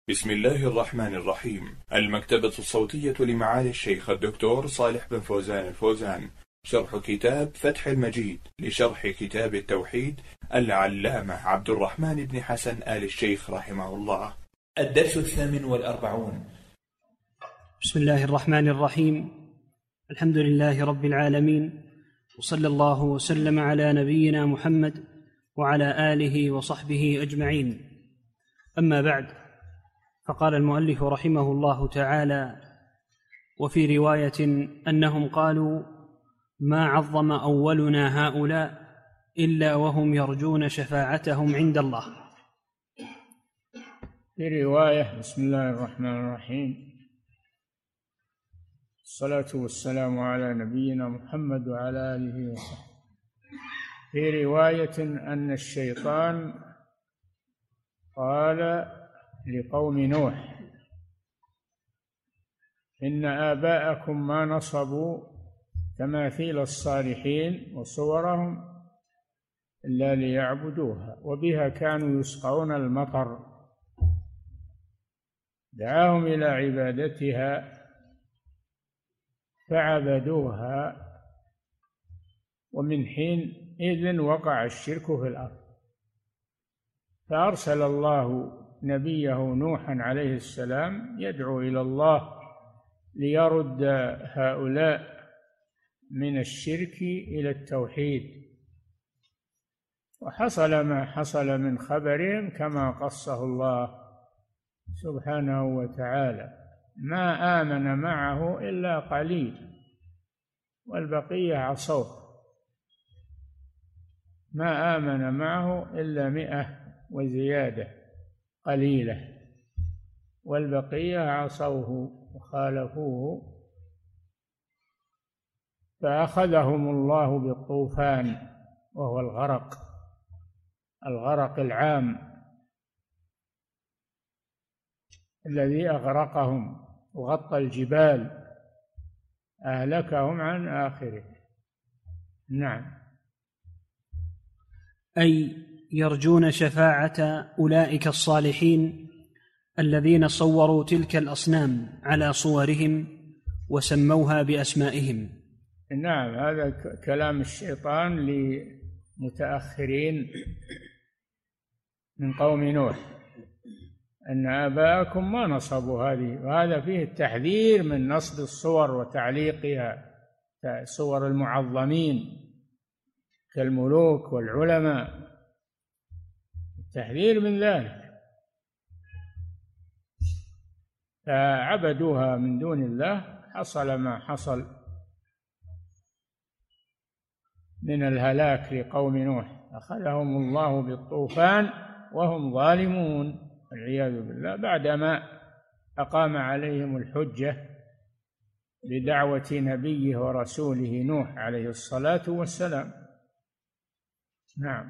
بسم الله الرحمن الرحيم. المكتبة الصوتية لمعالي الشيخ الدكتور صالح بن فوزان الفوزان، شرح كتاب فتح المجيد لشرح كتاب التوحيد العلامة عبد الرحمن بن حسن آل الشيخ رحمه الله. الدرس 48. بسم الله الرحمن الرحيم. الحمد لله رب العالمين، وصلى الله وسلم على نبينا محمد وعلى آله وصحبه أجمعين. أما بعد، فقال المؤلف رحمه الله تعالى: وفي رواية أنهم قالوا: ما عظم أولنا هؤلاء إلا وهم يرجون شفاعتهم عند الله. في رواية: بسم الله الرحمن الرحيم، الصلاة والسلام على نبينا محمد وعلى آله وصحبه. في رواية أن الشيطان قال لقوم نوح: إن آباءكم ما نصبوا تماثيل الصالحين وصورهم إلا ليعبدوها وبها كانوا يسقون المطر. دعاهم إلى عبادتها فعبدوها، ومن حينئذ وقع الشرك في الأرض. فأرسل الله نبيه نوحا عليه السلام يدعو إلى الله ليرد هؤلاء من الشرك إلى التوحيد، وحصل ما حصل من خبرهم كما قصه الله سبحانه وتعالى. ما آمن معه إلا قليل والبقية عصوه. ما آمن معه إلا 100 وزيادة قليلة، والبقية عصوه وخالفوه، فأخذهم الله بالطوفان، وهو الغرق العام الذي أغرقهم وغطى الجبال، أهلكهم عن آخره. نعم. أي يرجون شفاعة أولئك الصالحين الذين صوروا تلك الأصنام على صورهم وسموها بأسمائهم. نعم، هذا كلام الشيطان لمتأخرين من قوم نوح، أن آباءكم ما نصبوا هذه، وهذا فيه التحذير من نصب الصور وتعليقها، صور المعظمين كالملوك والعلماء، التحذير من ذلك. فعبدوها من دون الله، حصل ما حصل من الهلاك لقوم نوح، أخذهم الله بالطوفان وهم ظالمون والعياذ بالله، بعدما أقام عليهم الحجة بدعوة نبيه ورسوله نوح عليه الصلاة والسلام. نعم.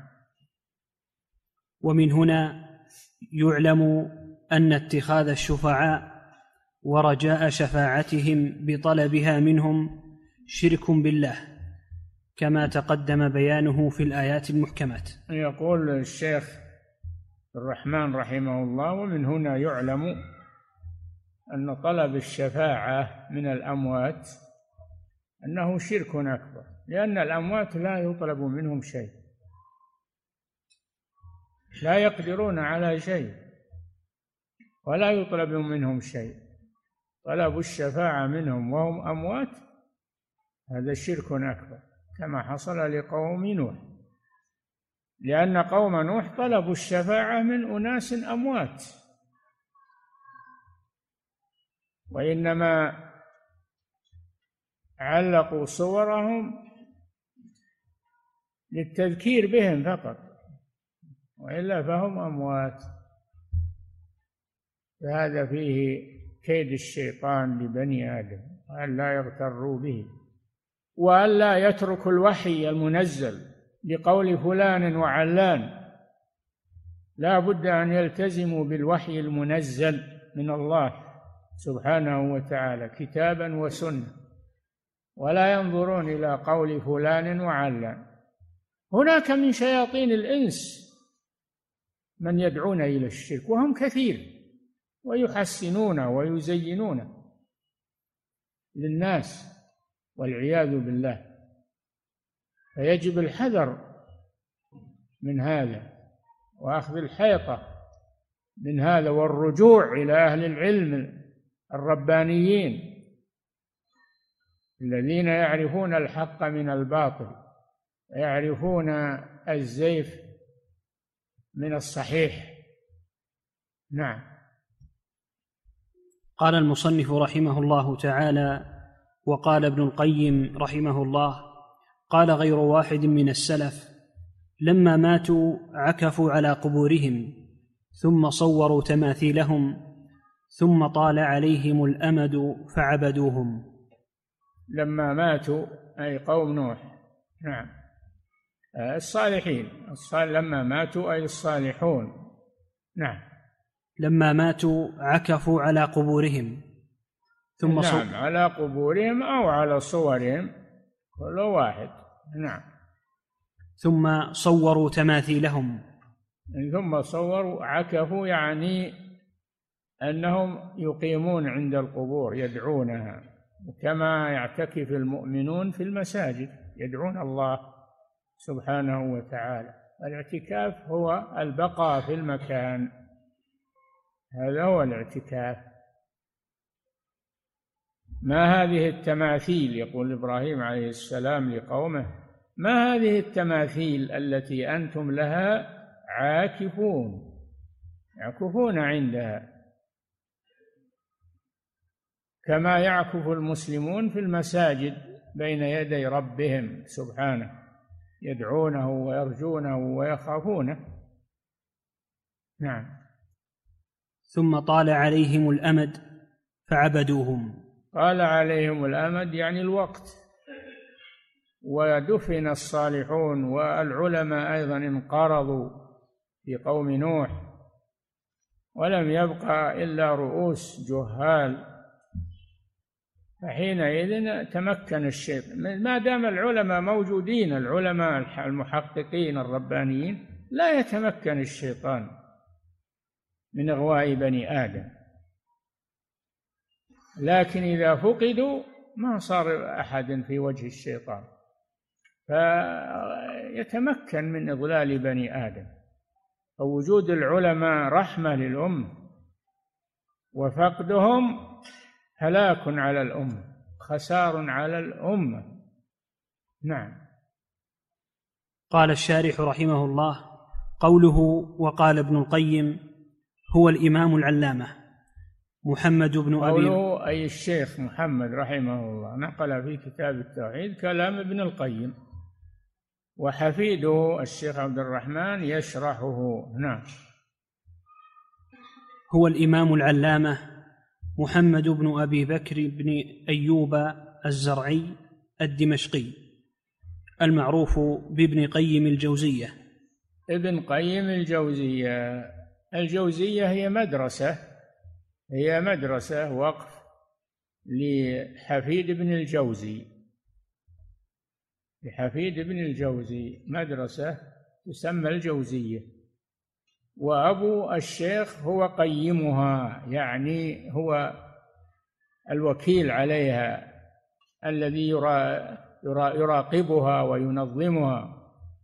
ومن هنا يعلم أن اتخاذ الشفعاء ورجاء شفاعتهم بطلبها منهم شرك بالله، كما تقدم بيانه في الآيات المحكمات. يقول الشيخ الرحمن رحمه الله: ومن هنا يعلم أن طلب الشفاعة من الأموات أنه شرك أكبر، لأن الأموات لا يطلب منهم شيء، لا يقدرون على شيء ولا يطلب منهم شيء. طلب الشفاعة منهم وهم أموات هذا شرك أكبر، كما حصل لقوم نوح، لأن قوم نوح طلبوا الشفاعة من أناس أموات، وإنما علقوا صورهم للتذكير بهم فقط، وإلا فهم أموات. فهذا فيه كيد الشيطان لبني آدم، وأن لا يغتروا به، وأن لا يتركوا الوحي المنزل بقول فلان وعلان، لا بد أن يلتزموا بالوحي المنزل من الله سبحانه وتعالى كتابا وسنة، ولا ينظرون إلى قول فلان وعلان. هناك من شياطين الإنس من يدعون إلى الشرك وهم كثير، ويحسنونه ويزينونه للناس والعياذ بالله. فيجب الحذر من هذا وأخذ الحيطة من هذا والرجوع إلى أهل العلم الربانيين الذين يعرفون الحق من الباطل، يعرفون الزيف من الصحيح. نعم. قال المصنف رحمه الله تعالى: وقال ابن القيم رحمه الله: قال غير واحد من السلف لما ماتوا عكفوا على قبورهم ثم صوروا تماثيلهم ثم طال عليهم الأمد فعبدوهم. لما ماتوا أي قوم نوح. نعم. الصالحين لما ماتوا أي الصالحون. نعم. لما ماتوا عكفوا على قبورهم ثم نعم، على قبورهم أو على صورهم، كل واحد. نعم. ثم صوروا تماثيلهم. ثم صوروا، عكفوا يعني أنهم يقيمون عند القبور يدعونها، كما يعتكف المؤمنون في المساجد يدعون الله سبحانه وتعالى. الاعتكاف هو البقاء في المكان، هذا هو الاعتكاف. ما هذه التماثيل، يقول إبراهيم عليه السلام لقومه: ما هذه التماثيل التي أنتم لها عاكفون، يعكفون عندها كما يعكف المسلمون في المساجد بين يدي ربهم سبحانه، يدعونه ويرجونه ويخافونه. نعم. ثم طال عليهم الأمد فعبدوهم. طال عليهم الأمد يعني الوقت، ودفن الصالحون، والعلماء أيضا انقرضوا في قوم نوح، ولم يبقى إلا رؤوس جهال. فحينئذ تمكن الشيطان، ما دام العلماء موجودين، العلماء المحققين الربانيين، لا يتمكن الشيطان من إغواء بني آدم. لكن إذا فقدوا ما صار أحد في وجه الشيطان، فيتمكن من إضلال بني آدم. فوجود العلماء رحمة للأمة، وفقدهم هلاك على الأمة، خسار على الأمة. نعم. قال الشارح رحمه الله: قوله وقال ابن القيم هو الإمام العلامة محمد بن أبي، قوله أي الشيخ محمد رحمه الله، نقل في كتاب التوحيد كلام ابن القيم، وحفيده الشيخ عبد الرحمن يشرحه. نعم. هو الإمام العلامة محمد بن أبي بكر بن أيوب الزرعي الدمشقي المعروف بابن قيم الجوزية. ابن قيم الجوزية، الجوزية هي مدرسة وقف لحفيد بن الجوزي، لحفيد بن الجوزي مدرسة تسمى الجوزية، وأبو الشيخ هو قيمها، يعني هو الوكيل عليها الذي يراقبها وينظمها.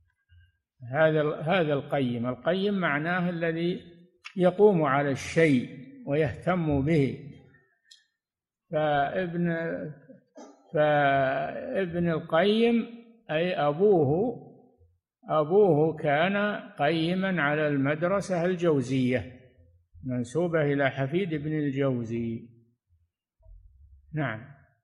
هذا القيم معناه الذي يقوم على الشيء ويهتم به. فابن القيم أي أبوه كان قيما على المدرسة الجوزية، منسوبة إلى حفيد بن الجوزي. نعم.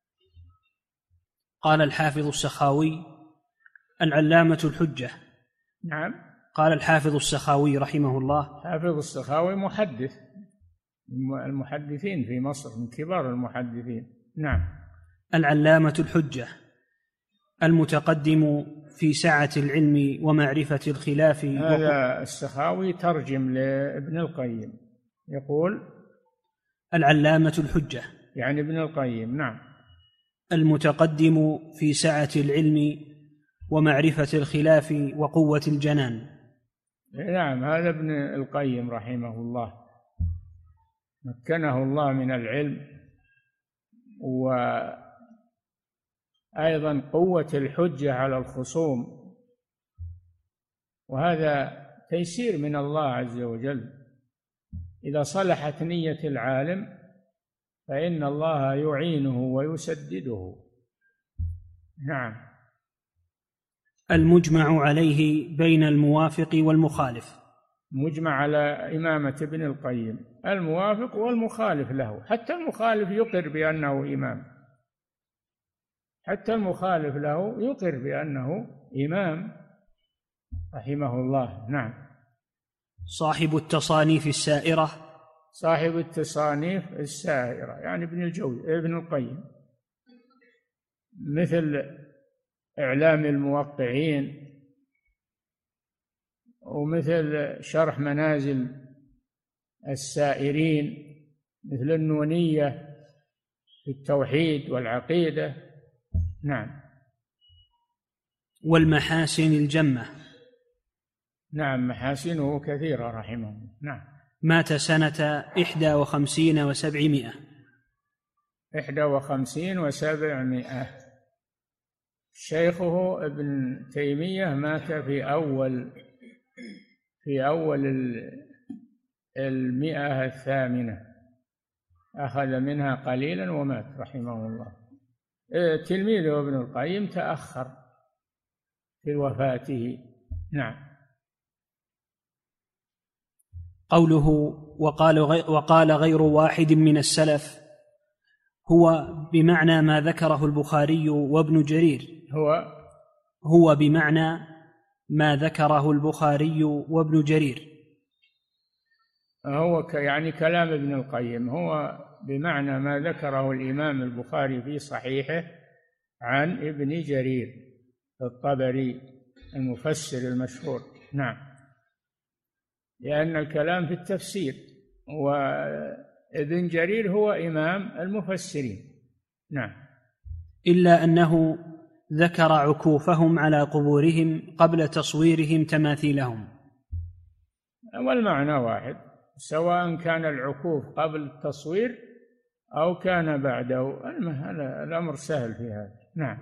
قال الحافظ السخاوي العلامة الحجة. نعم. قال الحافظ السخاوي رحمه الله: حافظ السخاوي محدث، المحدثين في مصر، من كبار المحدثين. نعم. العلامة الحجة المتقدم في سعة العلم ومعرفة الخلاف. هذا السخاوي ترجم لابن القيم، يقول العلامة الحجة يعني ابن القيم. نعم. المتقدم في سعة العلم ومعرفة الخلاف وقوة الجنان. نعم، هذا ابن القيم رحمه الله. مكنه الله من العلم، وأيضا قوة الحجة على الخصوم، وهذا تيسير من الله عز وجل. إذا صلحت نية العالم فإن الله يعينه ويسدده. نعم. المجمع عليه بين الموافق والمخالف. مجمع على إمامة ابن القيم، الموافق والمخالف له، حتى المخالف يقر بأنه إمام، حتى المخالف له يقر بأنه إمام رحمه الله. نعم. صاحب التصانيف السائرة. صاحب التصانيف السائرة يعني ابن القيم، مثل إعلام الموقعين، ومثل شرح منازل السائرين، مثل النونية في التوحيد والعقيدة. نعم. والمحاسن الجمة. نعم، محاسنه كثيرة رحمه الله. نعم. مات سنة 51 و700. 51 و700. شيخه ابن تيمية مات في أول 108، أخذ منها قليلا ومات رحمه الله. تلميذه ابن القيم تأخر في وفاته. نعم. قوله وقال غير واحد من السلف هو بمعنى ما ذكره البخاري وابن جرير. هو بمعنى ما ذكره البخاري وابن جرير. هو يعني كلام ابن القيم هو بمعنى ما ذكره الإمام البخاري في صحيحه عن ابن جرير الطبري المفسر المشهور. نعم. لأن الكلام في التفسير، وابن جرير هو إمام المفسرين. نعم. إلا أنه ذكر عكوفهم على قبورهم قبل تصويرهم تماثيلهم. والمعنى واحد، سواء كان العكوف قبل التصوير أو كان بعده، الأمر سهل في هذا. نعم.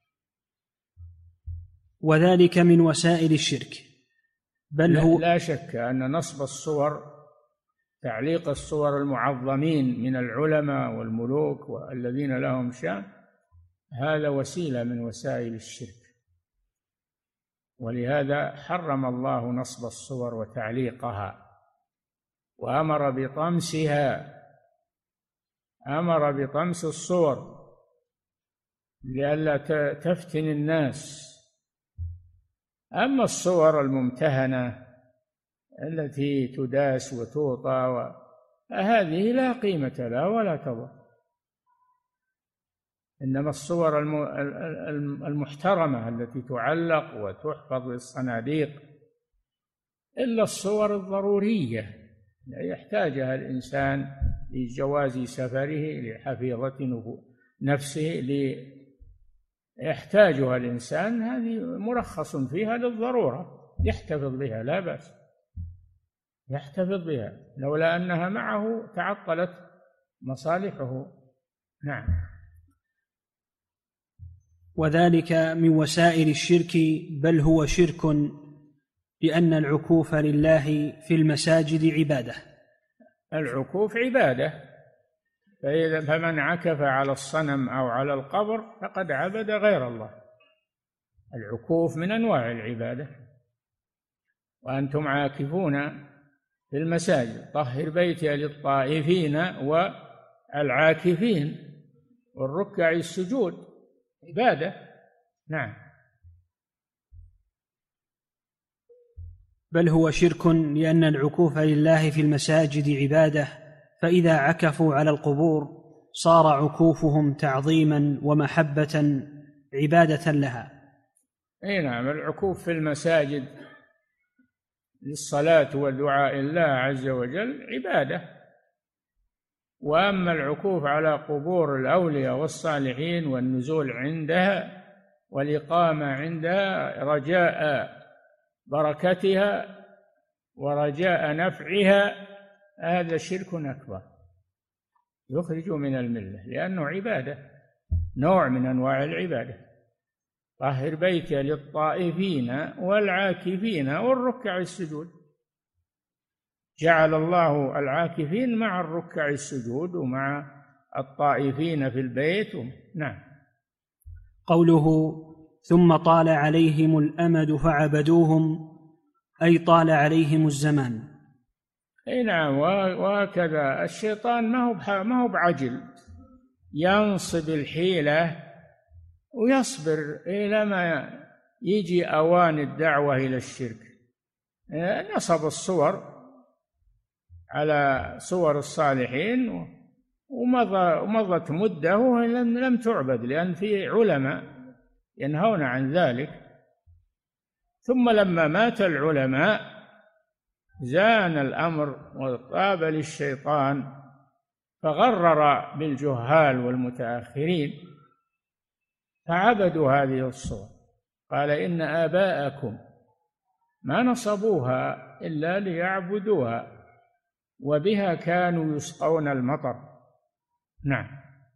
وذلك من وسائل الشرك. بل هو لا شك أن نصب الصور، تعليق الصور المعظمين من العلماء والملوك والذين لهم شأن، هذا وسيلة من وسائل الشرك، ولهذا حرم الله نصب الصور وتعليقها، وأمر بطمسها، أمر بطمس الصور لئلا تفتن الناس. أما الصور الممتهنة التي تداس وتوطى هذه لا قيمة لها ولا تضر، إنما الصور المحترمة التي تعلق وتحفظ للصناديق، إلا الصور الضرورية يحتاجها الإنسان لجواز سفره، لحفيظة نفسه، يحتاجها الإنسان، هذه مرخص فيها للضرورة، يحتفظ بها لا بأس، يحتفظ بها، لولا أنها معه تعطلت مصالحه. نعم. وذلك من وسائل الشرك، بل هو شرك، لأن العكوف لله في المساجد عبادة. العكوف عبادة، فمن عكف على الصنم أو على القبر فقد عبد غير الله. العكوف من أنواع العبادة. وأنتم عاكفون في المساجد طهر بيتي للطائفين والعاكفين والركع السجود، عبادة. نعم. بل هو شرك، لأن العكوف لله في المساجد عبادة، فإذا عكفوا على القبور صار عكوفهم تعظيما ومحبة عبادة لها. أي نعم. العكوف في المساجد للصلاة والدعاء الله عز وجل عبادة، وأما العكوف على قبور الأولياء والصالحين والنزول عندها والإقامة عندها رجاء بركتها ورجاء نفعها، هذا شرك أكبر. يخرج من الملة، لأنه عبادة، نوع من أنواع العبادة. طهر بيتي للطائفين والعاكفين والركع السجود، جعل الله العاكفين مع الركع السجود ومع الطائفين في البيت. نعم. قوله ثم طال عليهم الأمد فعبدوهم، أي طال عليهم الزمان. اي نعم. وهكذا الشيطان ما هو بعجل، ينصب الحيلة ويصبر إلى ما يجي أوان الدعوة إلى الشرك. نصب الصور على صور الصالحين ومضت مدة لم تعبد، لأن في علماء ينهون عن ذلك. ثم لما مات العلماء زان الأمر وطاب للشيطان، فغرر بالجهال والمتأخرين فعبدوا هذه الصور. قال إن آباءكم ما نصبوها إلا ليعبدوها وبها كانوا يسقون المطر. نعم.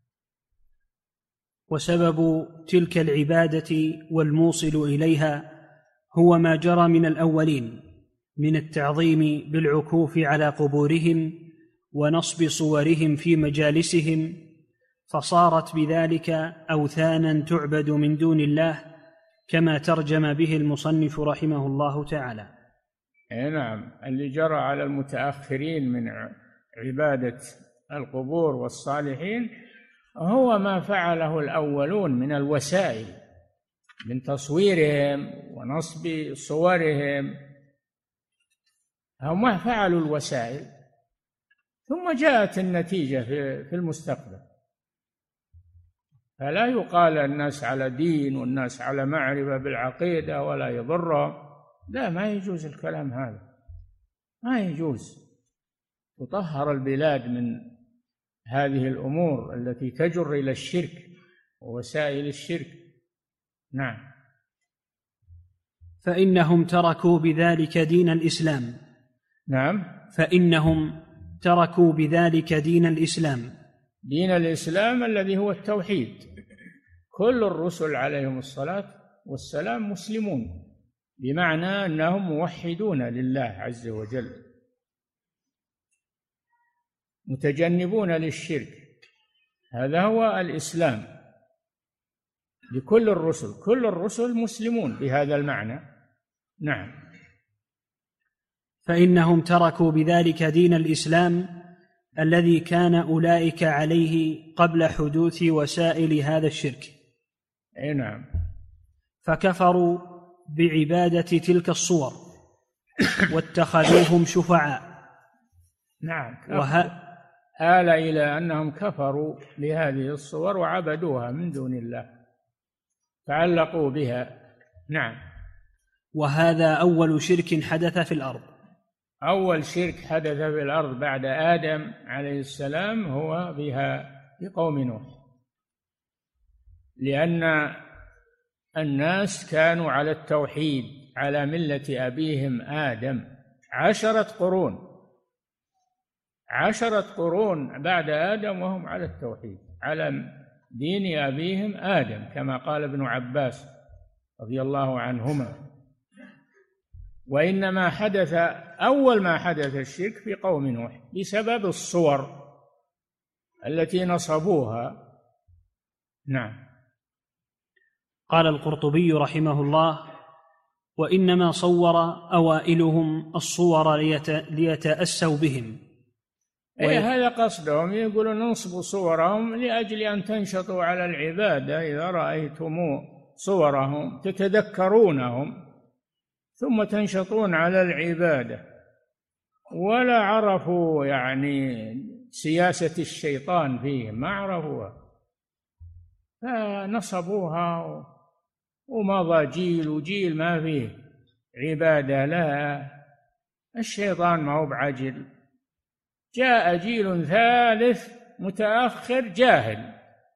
وسبب تلك العبادة والموصل إليها هو ما جرى من الأولين من التعظيم بالعكوف على قبورهم ونصب صورهم في مجالسهم، فصارت بذلك أوثانا تعبد من دون الله، كما ترجم به المصنف رحمه الله تعالى. نعم. اللي جرى على المتأخرين من عبادة القبور والصالحين هو ما فعله الأولون من الوسائل، من تصويرهم ونصب صورهم، هم ما فعلوا الوسائل، ثم جاءت النتيجة في المستقبل. فلا يقال الناس على دين والناس على معرفة بالعقيدة ولا يضرهم، لا، ما يجوز الكلام هذا، ما يجوز. تطهر البلاد من هذه الأمور التي تجر إلى الشرك ووسائل الشرك. نعم. فإنهم تركوا بذلك دين الإسلام. نعم. فإنهم تركوا بذلك دين الإسلام، دين الإسلام الذي هو التوحيد. كل الرسل عليهم الصلاة والسلام مسلمون، بمعنى أنهم موحدون لله عز وجل، متجنبون للشرك. هذا هو الإسلام لكل الرسل، كل الرسل مسلمون بهذا المعنى. نعم. فإنهم تركوا بذلك دين الإسلام الذي كان أولئك عليه قبل حدوث وسائل هذا الشرك. نعم. فكفروا بعبادة تلك الصور واتخذوهم شفعاء. نعم. آل إلى أنهم كفروا بهذه الصور وعبدوها من دون الله، تعلقوا بها. نعم. وهذا أول شرك حدث في الأرض. أول شرك حدث في الأرض بعد آدم عليه السلام هو بها بقوم نوح، لأن الناس كانوا على التوحيد على ملة أبيهم آدم 10 قرون بعد آدم وهم على التوحيد على دين أبيهم آدم، كما قال ابن عباس رضي الله عنهما. وإنما حدث أول ما حدث الشرك في قوم نوح بسبب الصور التي نصبوها. نعم. قال القرطبي رحمه الله: وإنما صور أوائلهم الصور ليتأسوا بهم. هذا قصدهم، يقولون ننصب صورهم لأجل أن تنشطوا على العبادة. إذا رأيتم صورهم تتذكرونهم ثم تنشطون على العبادة، ولا عرفوا يعني سياسة الشيطان فيهم، ما عرفوها، فنصبوها ومضى جيل وجيل ما فيه عبادة. لا، الشيطان ما هو بعجل، جاء جيل ثالث متأخر جاهل،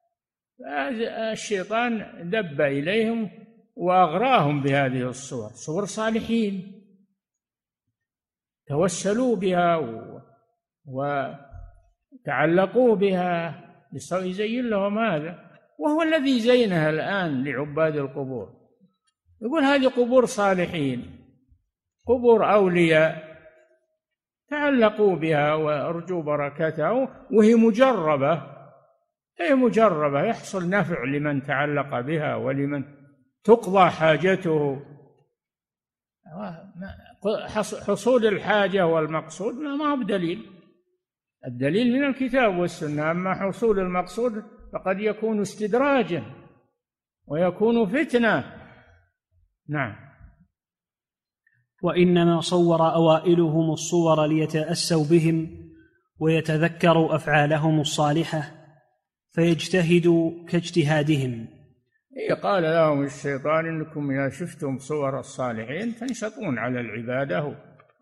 الشيطان دب إليهم وأغراهم بهذه الصور، صور صالحين توسلوا بها تعلقوا بها، يزين لهم هذا، وهو الذي زينها الآن لعباد القبور. يقول هذه قبور صالحين، قبور أولياء، تعلقوا بها وارجوا بركتها، وهي مجربة، هي مجربة، يحصل نفع لمن تعلق بها ولمن تقضى حاجته. حصول الحاجة والمقصود ما هو بدليل، الدليل من الكتاب والسنة، أما حصول المقصود فقد يكون استدراجا ويكون فتنة. نعم. وإنما صور أوائلهم الصور ليتأسوا بهم ويتذكروا أفعالهم الصالحة فيجتهدوا كاجتهادهم. قال لهم الشيطان إنكم إذا شفتم صور الصالحين تنشطون على العبادة،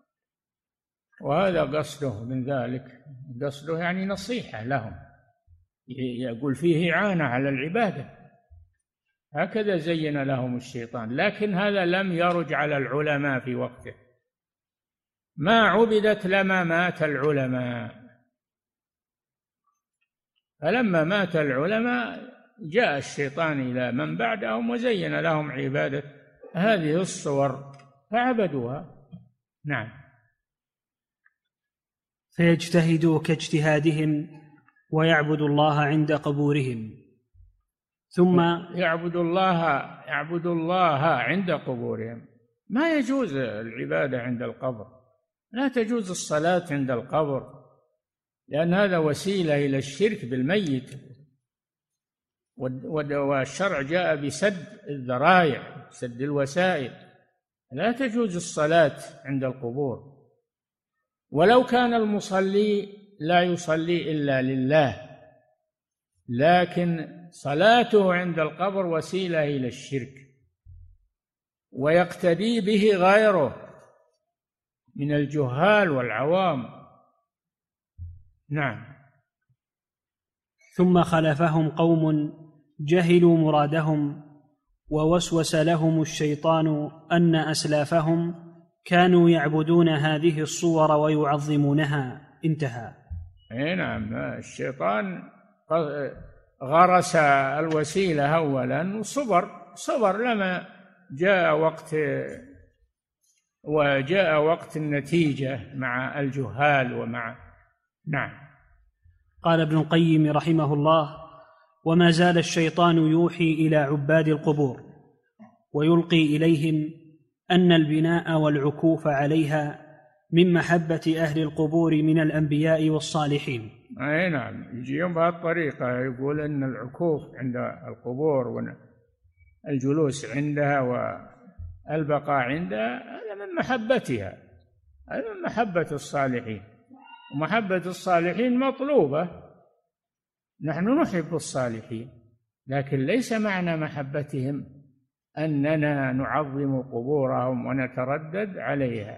وهذا قصده من ذلك، قصده يعني نصيحة لهم، يقول فيه إعانة على العبادة، هكذا زين لهم الشيطان. لكن هذا لم يرج على العلماء في وقته، ما عبدت لما مات العلماء، فلما مات العلماء جاء الشيطان إلى من بعدهم وزين لهم عبادة هذه الصور فعبدوها. نعم. فيجتهدوا كاجتهادهم ويعبدوا الله عند قبورهم، ثم يعبد الله عند قبورهم. ما يجوز العبادة عند القبر، لا تجوز الصلاة عند القبر، لأن هذا وسيلة إلى الشرك بالميت، والشرع جاء بسد الذرائع، سد الوسائل، لا تجوز الصلاة عند القبور. ولو كان المصلي لا يصلي إلا لله، لكن صلاته عند القبر وسيلة إلى الشرك، ويقتدي به غيره من الجهال والعوام. نعم. ثم خلفهم قوم جهلوا مرادهم ووسوس لهم الشيطان أن أسلافهم كانوا يعبدون هذه الصور ويعظمونها. انتهى. نعم. الشيطان غرس الوسيلة أولا وصبر لما جاء وقت النتيجة مع الجهال ومع. نعم. قال ابن القيم رحمه الله: وما زال الشيطان يوحي إلى عباد القبور ويلقي إليهم أن البناء والعكوف عليها من محبة أهل القبور من الأنبياء والصالحين. أي نعم، يجيهم بهالطريقة، يقول أن العكوف عند القبور والجلوس عندها والبقاء عندها هذا من محبتها، هذا من محبة الصالحين، ومحبة الصالحين مطلوبة، نحن نحب الصالحين، لكن ليس معنى محبتهم أننا نعظم قبورهم ونتردد عليها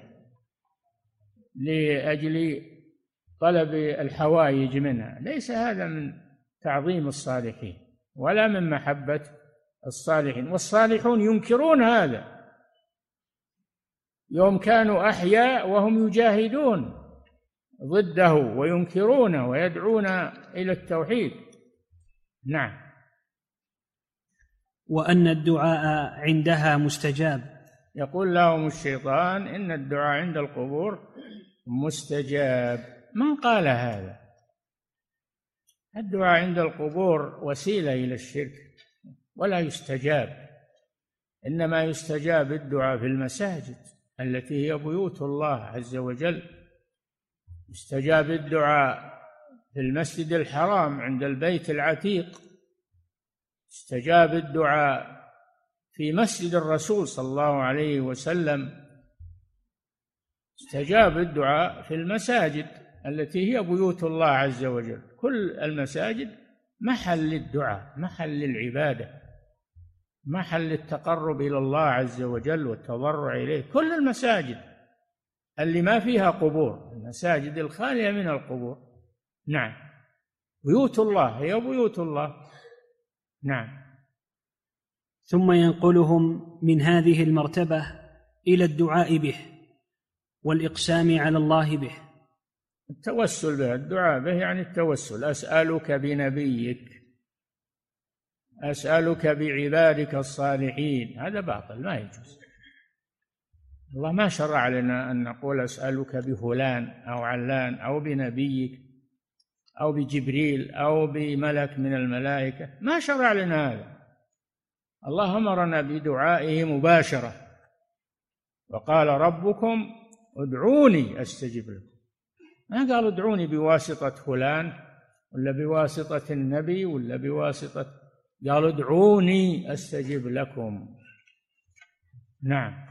لأجل طلب الحوائج منها، ليس هذا من تعظيم الصالحين ولا من محبة الصالحين. والصالحون ينكرون هذا يوم كانوا أحياء وهم يجاهدون ضده وينكرونه ويدعون إلى التوحيد. نعم. وأن الدعاء عندها مستجاب. يقول لهم الشيطان إن الدعاء عند القبور مستجاب. من قال هذا؟ الدعاء عند القبور وسيلة إلى الشرك ولا يستجاب، إنما يستجاب الدعاء في المساجد التي هي بيوت الله عز وجل، يستجاب الدعاء في المسجد الحرام عند البيت العتيق، استجاب الدعاء في مسجد الرسول صلى الله عليه وسلم، استجاب الدعاء في المساجد التي هي بيوت الله عز وجل. كل المساجد محل للدعاء، محل للعبادة، محل التقرب إلى الله عز وجل والتضرع إليه. كل المساجد اللي ما فيها قبور، المساجد الخالية من القبور. نعم. بيوت الله هي بيوت الله. نعم. ثم ينقلهم من هذه المرتبة إلى الدعاء به والإقسام على الله به، التوسل به، الدعاء به يعني التوسل. أسألك بنبيك، أسألك بعبادك الصالحين، هذا باطل ما يجوز. الله ما شرع لنا أن نقول أسألك بفلان أو علان أو بنبيك أو بجبريل أو بملك من الملائكة، ما شرع لنا هذا. الله أمرنا بدعائه مباشرة، وقال ربكم ادعوني أستجب لكم، ما قال ادعوني بواسطة فلان ولا بواسطة النبي ولا بواسطة، قال ادعوني أستجب لكم. نعم.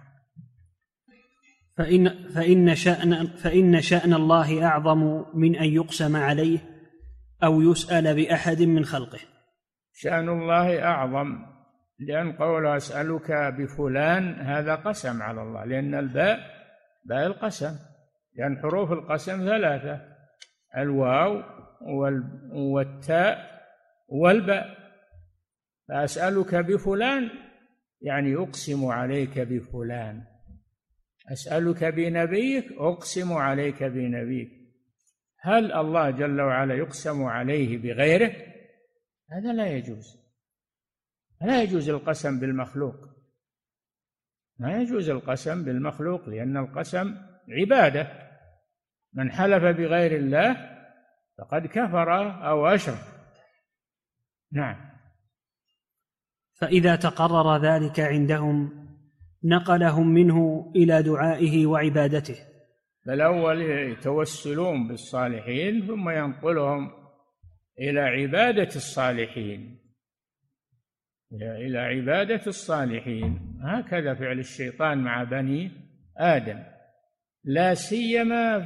فإن شأن الله أعظم من أن يقسم عليه أو يسأل بأحد من خلقه. شأن الله أعظم، لأن قول أسألك بفلان هذا قسم على الله، لأن الباء باء القسم، لأن حروف القسم ثلاثة: الواو والتاء والباء. فأسألك بفلان يعني أقسم عليك بفلان، أسألك بنبيك أقسم عليك بنبيك. هل الله جل وعلا يقسم عليه بغيره؟ هذا لا يجوز، لا يجوز القسم بالمخلوق، ما يجوز القسم بالمخلوق، لأن القسم عبادة، من حلف بغير الله فقد كفر أو أشرك. نعم. فإذا تقرر ذلك عندهم نقلهم منه إلى دعائه وعبادته. فالأول يتوسلون بالصالحين ثم ينقلهم إلى عبادة الصالحين، إلى عبادة الصالحين. هكذا فعل الشيطان مع بني آدم، لا سيما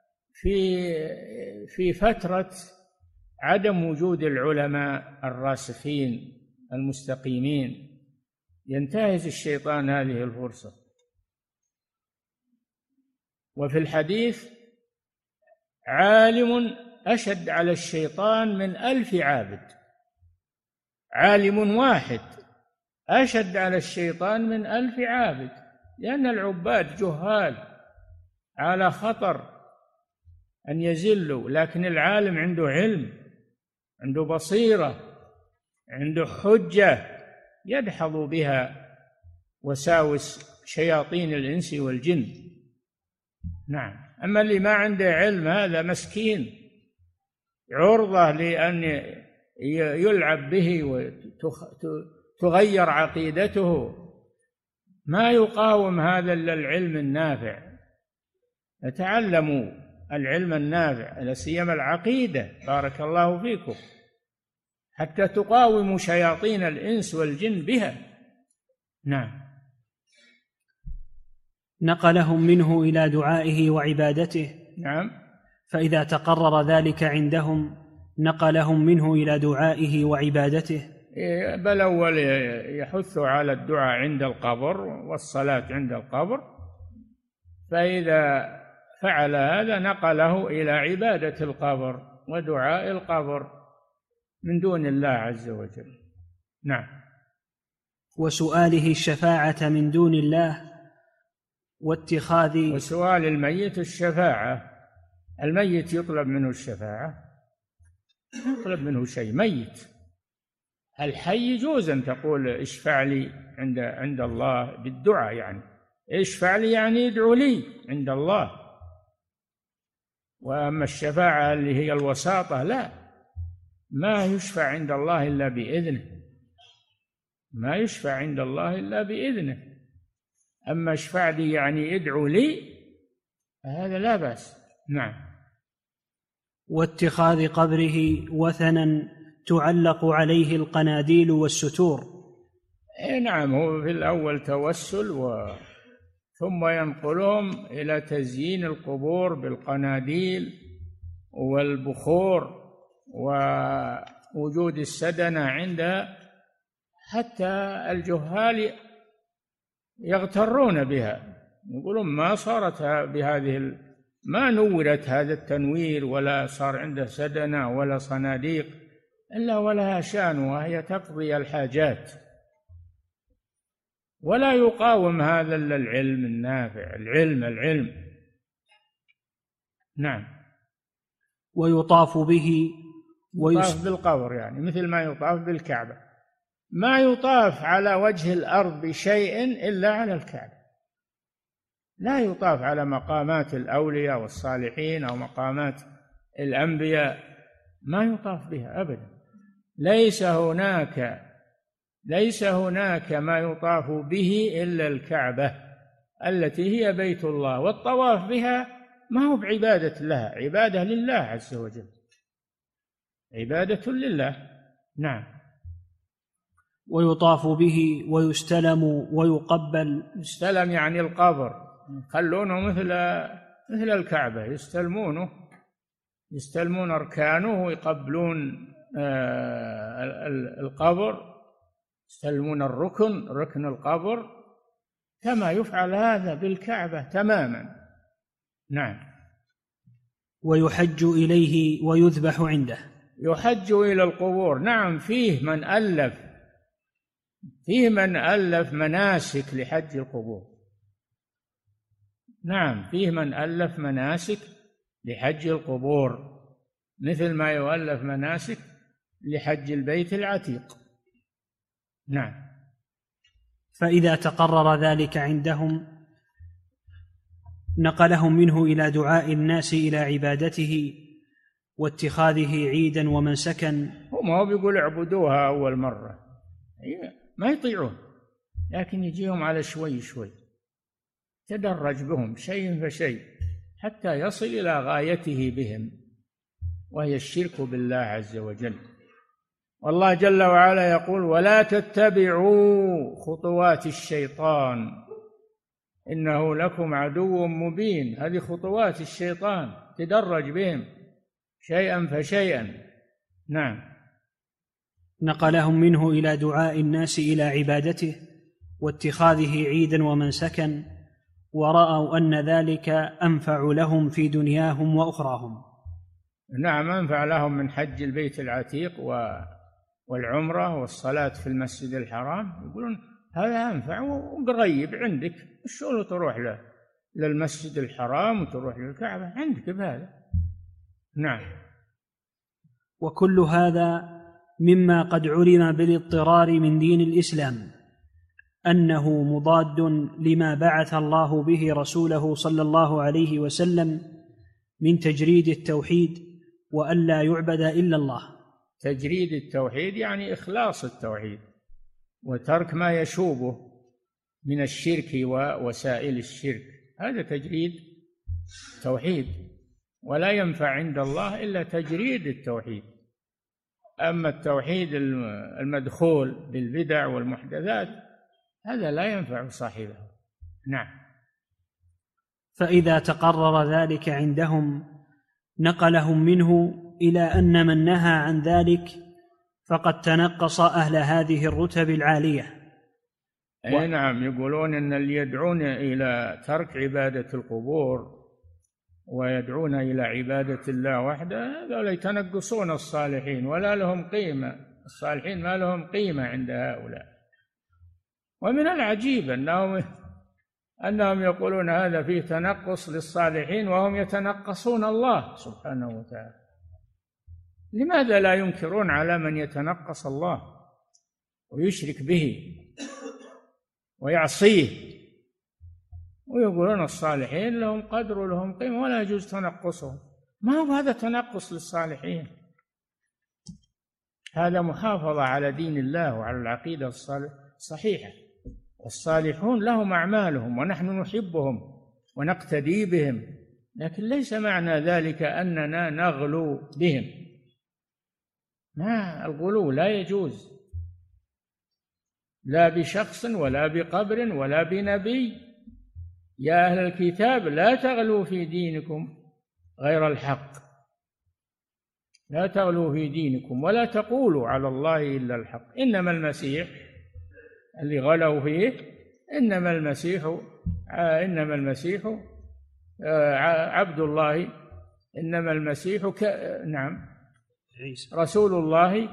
في فترة عدم وجود العلماء الراسخين المستقيمين، ينتهز الشيطان هذه الفرصة. وفي الحديث عالم أشد على الشيطان من 1000 عابد، عالم واحد أشد على الشيطان من 1000 عابد، لأن العباد جهال على خطر أن يزلوا، لكن العالم عنده علم، عنده بصيرة، عنده حجة يدحض بها وساوس شياطين الإنس والجن. نعم. أما اللي ما عنده علم هذا مسكين، عرضة لأن يلعب به وتغير عقيدته، ما يقاوم هذا إلا العلم النافع. تعلموا العلم النافع، لا سيما العقيدة، بارك الله فيكم، حتى تقاوموا شياطين الإنس والجن بها. نعم. نقلهم منه إلى دعائه وعبادته. نعم. فإذا تقرر ذلك عندهم نقلهم منه إلى دعائه وعبادته. بل أول يحث على الدعاء عند القبر والصلاة عند القبر، فإذا فعل هذا نقله إلى عبادة القبر ودعاء القبر من دون الله عز وجل. نعم. وسؤاله الشفاعة من دون الله وسؤال الميت الشفاعة. الميت يطلب منه الشفاعة، يطلب منه شيء ميت. الحي يجوز أن تقول اشفع لي عند الله بالدعاء، يعني اشفع لي يعني ادعو لي عند الله. وأما الشفاعة اللي هي الوساطة لا، ما يشفع عند الله إلا بإذنه، ما يشفع عند الله إلا بإذنه. أما اشفع لي يعني ادعو لي، هذا لا بأس. نعم. واتخاذ قبره وثنا تعلق عليه القناديل والستور. نعم. هو في الأول توسل ثم ينقلهم إلى تزيين القبور بالقناديل والبخور ووجود السدنة عندها، حتى الجهال يغترون بها، يقولون ما صارت بهذه، ما نورت هذا التنوير ولا صار عنده سدنة ولا صناديق إلا ولها شأن، وهي تقضي الحاجات. ولا يقاوم هذا إلا العلم النافع، العلم. نعم. ويطاف به يطاف بالقبر، يعني مثل ما يطاف بالكعبة. ما يطاف على وجه الأرض بشيء إلا على الكعبة. لا يطاف على مقامات الأولياء والصالحين أو مقامات الأنبياء، ما يطاف بها أبدا. ليس هناك ما يطاف به إلا الكعبة التي هي بيت الله، والطواف بها ما هو بعبادة لها، عبادة لله عز وجل، عبادة لله. نعم. ويطاف به ويستلم ويقبل. يستلم يعني القبر، يخلونه مثل الكعبة، يستلمون أركانه ويقبلون القبر، يستلمون ركن القبر، كما يفعل هذا بالكعبة تماما. نعم. ويحج إليه ويذبح عنده. يحج إلى القبور. نعم. فيه من ألف مناسك لحج القبور. نعم، فيه من ألف مناسك لحج القبور، مثل ما يؤلف مناسك لحج البيت العتيق. نعم. فإذا تقرر ذلك عندهم نقلهم منه إلى دعاء الناس إلى عبادته واتخاذه عيدا ومنسكا. ما هو بيقول اعبدوها أول مرة، ما يطيعون، لكن يجيهم على شوي شوي، تدرج بهم شيء فشيء حتى يصل إلى غايته بهم، وهي الشرك بالله عز وجل. والله جل وعلا يقول: ولا تتبعوا خطوات الشيطان إنه لكم عدو مبين. هذه خطوات الشيطان، تدرج بهم شيئا فشيئا. نعم. نقلهم منه إلى دعاء الناس إلى عبادته واتخاذه عيدا ومنسكا، ورأوا أن ذلك أنفع لهم في دنياهم وأخراهم. نعم، أنفع لهم من حج البيت العتيق والعمرة والصلاة في المسجد الحرام. يقولون هذا أنفع وقريب عندك، شو تروح للمسجد الحرام وتروح للكعبة، عندك بهذا. نعم. وكل هذا مما قد علم بالاضطرار من دين الإسلام أنه مضاد لما بعث الله به رسوله صلى الله عليه وسلم من تجريد التوحيد وألا يعبد إلا الله. تجريد التوحيد يعني إخلاص التوحيد وترك ما يشوبه من الشرك ووسائل الشرك، هذا تجريد التوحيد. ولا ينفع عند الله إلا تجريد التوحيد. أما التوحيد المدخول بالبدع والمحدثات هذا لا ينفع صاحبه. نعم. فإذا تقرر ذلك عندهم نقلهم منه إلى أن من نهى عن ذلك فقد تنقص أهل هذه الرتب العالية. نعم، يقولون أن اللي يدعون إلى ترك عبادة القبور ويدعون إلى عبادة الله وحده هذول يتنقصون الصالحين ولا لهم قيمة. الصالحين ما لهم قيمة عند هؤلاء. ومن العجيب أنهم يقولون هذا فيه تنقص للصالحين وهم يتنقصون الله سبحانه وتعالى. لماذا لا ينكرون على من يتنقص الله ويشرك به ويعصيه، ويقولون الصالحين لهم قدر ولهم قيمة ولا يجوز تنقصهم؟ ما هو هذا تنقص للصالحين، هذا محافظة على دين الله وعلى العقيدة الصحيحة. والصالحون لهم أعمالهم ونحن نحبهم ونقتدي بهم، لكن ليس معنى ذلك أننا نغلو بهم. ما الغلو لا يجوز، لا بشخص ولا بقبر ولا بنبي. يا أهل الكتاب لا تغلوا في دينكم غير الحق، لا تغلوا في دينكم ولا تقولوا على الله إلا الحق. إنما المسيح اللي غلوا فيه إنما المسيح عبد الله، إنما المسيح رسول الله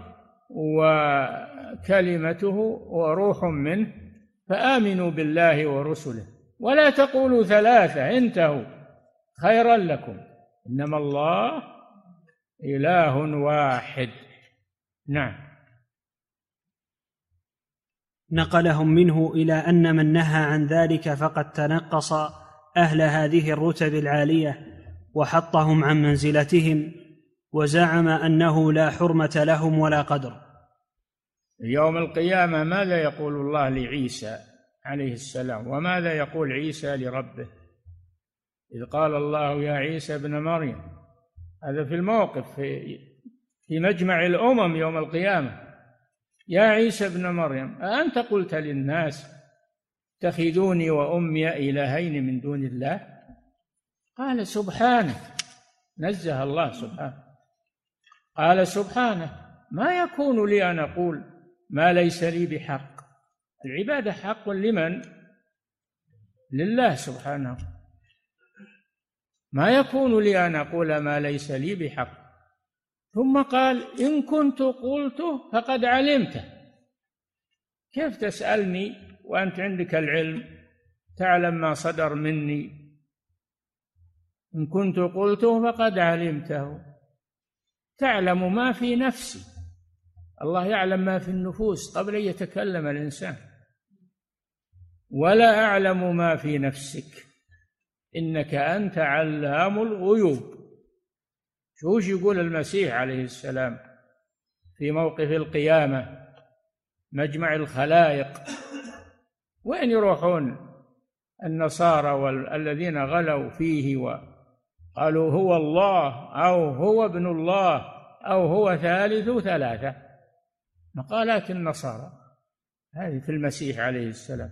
وكلمته وروح منه، فآمنوا بالله ورسله ولا تقولوا ثلاثة انتهوا خيرا لكم، إنما الله إله واحد. نعم. نقلهم منه إلى أن من نهى عن ذلك فقد تنقص أهل هذه الرتب العالية وحطهم عن منزلتهم، وزعم أنه لا حرمة لهم ولا قدر. يوم القيامة ماذا يقول الله لعيسى عليه السلام، وماذا يقول عيسى لربه؟ إذ قال الله يا عيسى ابن مريم، هذا في الموقف في مجمع الأمم يوم القيامة، يا عيسى ابن مريم أأنت قلت للناس اتخذوني وأمي إلهين من دون الله؟ قال سبحانه، نزه الله سبحانه، قال سبحانه ما يكون لي أن أقول ما ليس لي بحق. العبادة حق لمن؟ لله سبحانه. ما يكون لي أن أقول ما ليس لي بحق. ثم قال إن كنت قلته فقد علمته. كيف تسألني وأنت عندك العلم، تعلم ما صدر مني؟ إن كنت قلته فقد علمته، تعلم ما في نفسي. الله يعلم ما في النفوس قبل أن يتكلم الإنسان. ولا أعلم ما في نفسك إنك أنت علام الغيوب. شوش يقول المسيح عليه السلام في موقف القيامة، مجمع الخلائق، وين يروحون النصارى الذين غلوا فيه وقالوا هو الله أو هو ابن الله أو هو ثالث ثلاثة؟ مقالات النصارى هذه في المسيح عليه السلام.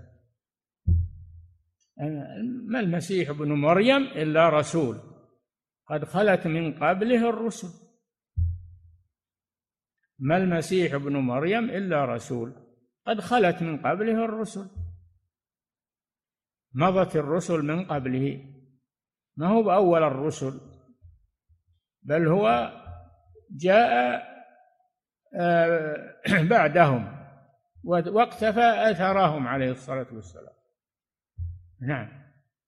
ما المسيح ابن مريم إلا رسول قد خلت من قبله الرسل. ما المسيح ابن مريم إلا رسول قد خلت من قبله الرسل. مضت الرسل من قبله، ما هو بأول الرسل، بل هو جاء بعدهم واقتفى أثرهم عليه الصلاة والسلام. نعم.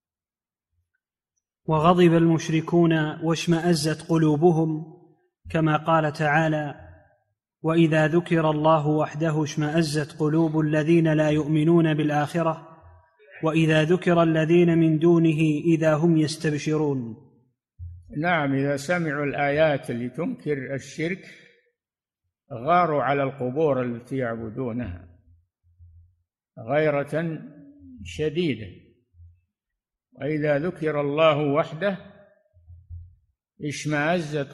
وغضب المشركون واشمأزت قلوبهم، كما قال تعالى وإذا ذكر الله وحده اشمأزت قلوب الذين لا يؤمنون بالآخرة وإذا ذكر الذين من دونه إذا هم يستبشرون. نعم، إذا سمعوا الآيات اللي تنكر الشرك غاروا على القبور التي يعبدونها غيرة شديدة. وإذا ذكر الله وحده اشمأزت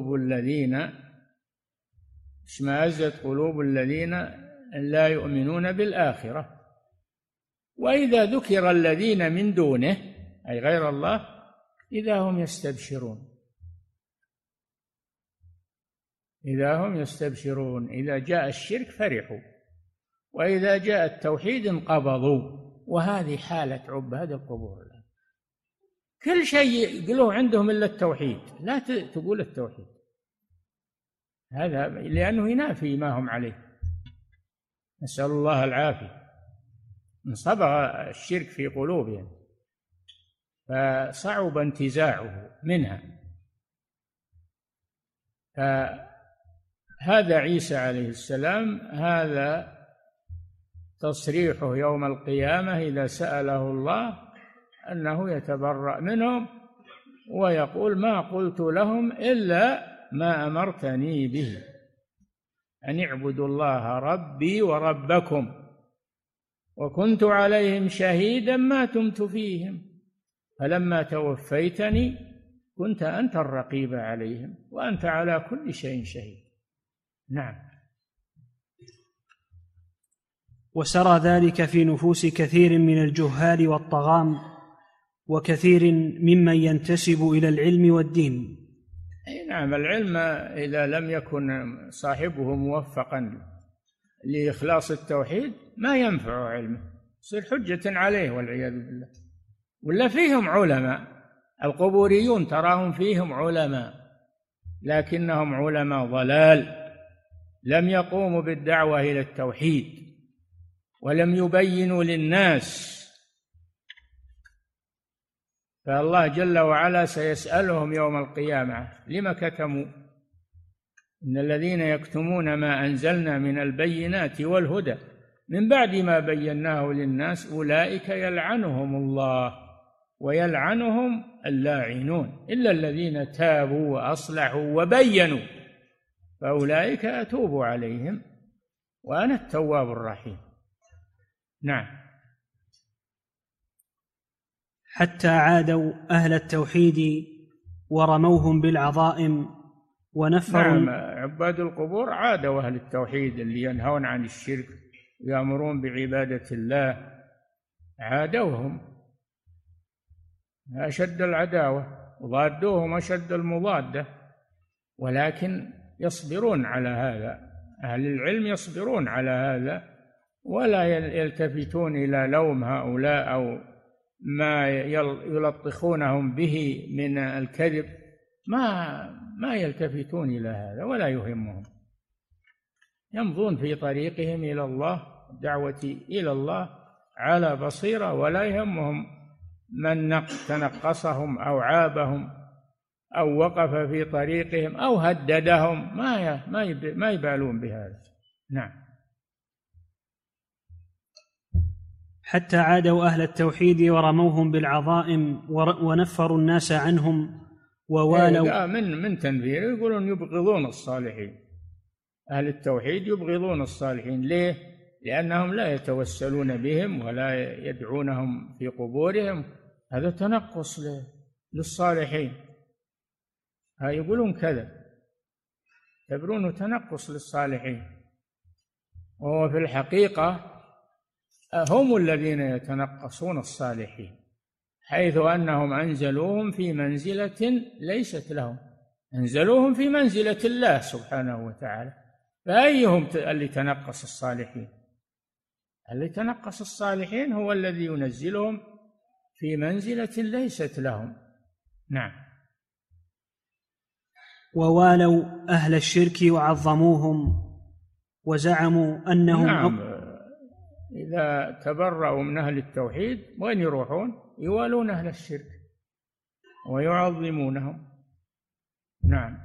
قلوب الذين لا يؤمنون بالآخرة. وإذا ذكر الذين من دونه أي غير الله إذا هم يستبشرون. إذا جاء الشرك فرحوا، وإذا جاء التوحيد انقبضوا. وهذه حالة عباد القبور. كل شيء يقولوه عندهم إلا التوحيد، لا تقول التوحيد، هذا لأنه ينافي ما هم عليه. نسأل الله العافية. انصبغ الشرك في قلوبهم فصعب انتزاعه منها. فهذا عيسى عليه السلام، هذا تصريحه يوم القيامة إذا سأله الله أنه يتبرأ منهم ويقول ما قلت لهم إلا ما أمرتني به أن اعبدوا الله ربي وربكم وكنت عليهم شهيدا ما دمت فيهم فلما توفيتني كنت أنت الرقيب عليهم وأنت على كل شيء شهيد. نعم. وسرى ذلك في نفوس كثير من الجهال والطغام وكثير ممن ينتسب إلى العلم والدين. نعم، العلم إذا لم يكن صاحبه موفقا لإخلاص التوحيد ما ينفع علمه، يصير حجة عليه والعياذ بالله. ولا فيهم علماء، القبوريون تراهم فيهم علماء لكنهم علماء ضلال، لم يقوموا بالدعوة إلى التوحيد ولم يبينوا للناس. فالله جل وعلا سيسألهم يوم القيامة لما كتموا إن الذين يكتمون ما أنزلنا من البينات والهدى من بعد ما بيناه للناس أولئك يلعنهم الله ويلعنهم اللاعنون إلا الذين تابوا وأصلحوا وبينوا فأولئك أتوب عليهم وأنا التواب الرحيم. نعم. حتى عادوا أهل التوحيد ورموهم بالعظائم ونفروا. نعم، عباد القبور عادوا أهل التوحيد اللي ينهون عن الشرك ويأمرون بعبادة الله، عادوهم أشد العداوة وضادوهم أشد المضادة، ولكن يصبرون على هذا، أهل العلم يصبرون على هذا ولا يلتفتون إلى لوم هؤلاء أو ما يلطخونهم به من الكذب، ما يلتفتون إلى هذا ولا يهمهم، يمضون في طريقهم إلى الله، الدعوة إلى الله على بصيرة، ولا يهمهم من تنقصهم أو عابهم أو وقف في طريقهم أو هددهم، ما يبالون بهذا. نعم. حتى عادوا أهل التوحيد ورموهم بالعظائم ونفروا الناس عنهم ووالوا. من تنفير يقولون يبغضون الصالحين، أهل التوحيد يبغضون الصالحين. ليه؟ لأنهم لا يتوسلون بهم ولا يدعونهم في قبورهم، هذا تنقص للصالحين، يقولون كذا، يعتبرونه تنقص للصالحين، وهو في الحقيقة هم الذين يتنقصون الصالحين، حيث أنهم أنزلوهم في منزلة ليست لهم، أنزلوهم في منزلة الله سبحانه وتعالى، فأيهم اللي تنقص الصالحين؟ اللي تنقص الصالحين هو الذي ينزلهم في منزلة ليست لهم. نعم. ووالوا أهل الشرك وعظموهم وزعموا أنهم. نعم، إذا تبرأوا من أهل التوحيد وين يروحون؟ يوالون أهل الشرك ويعظمونهم. نعم.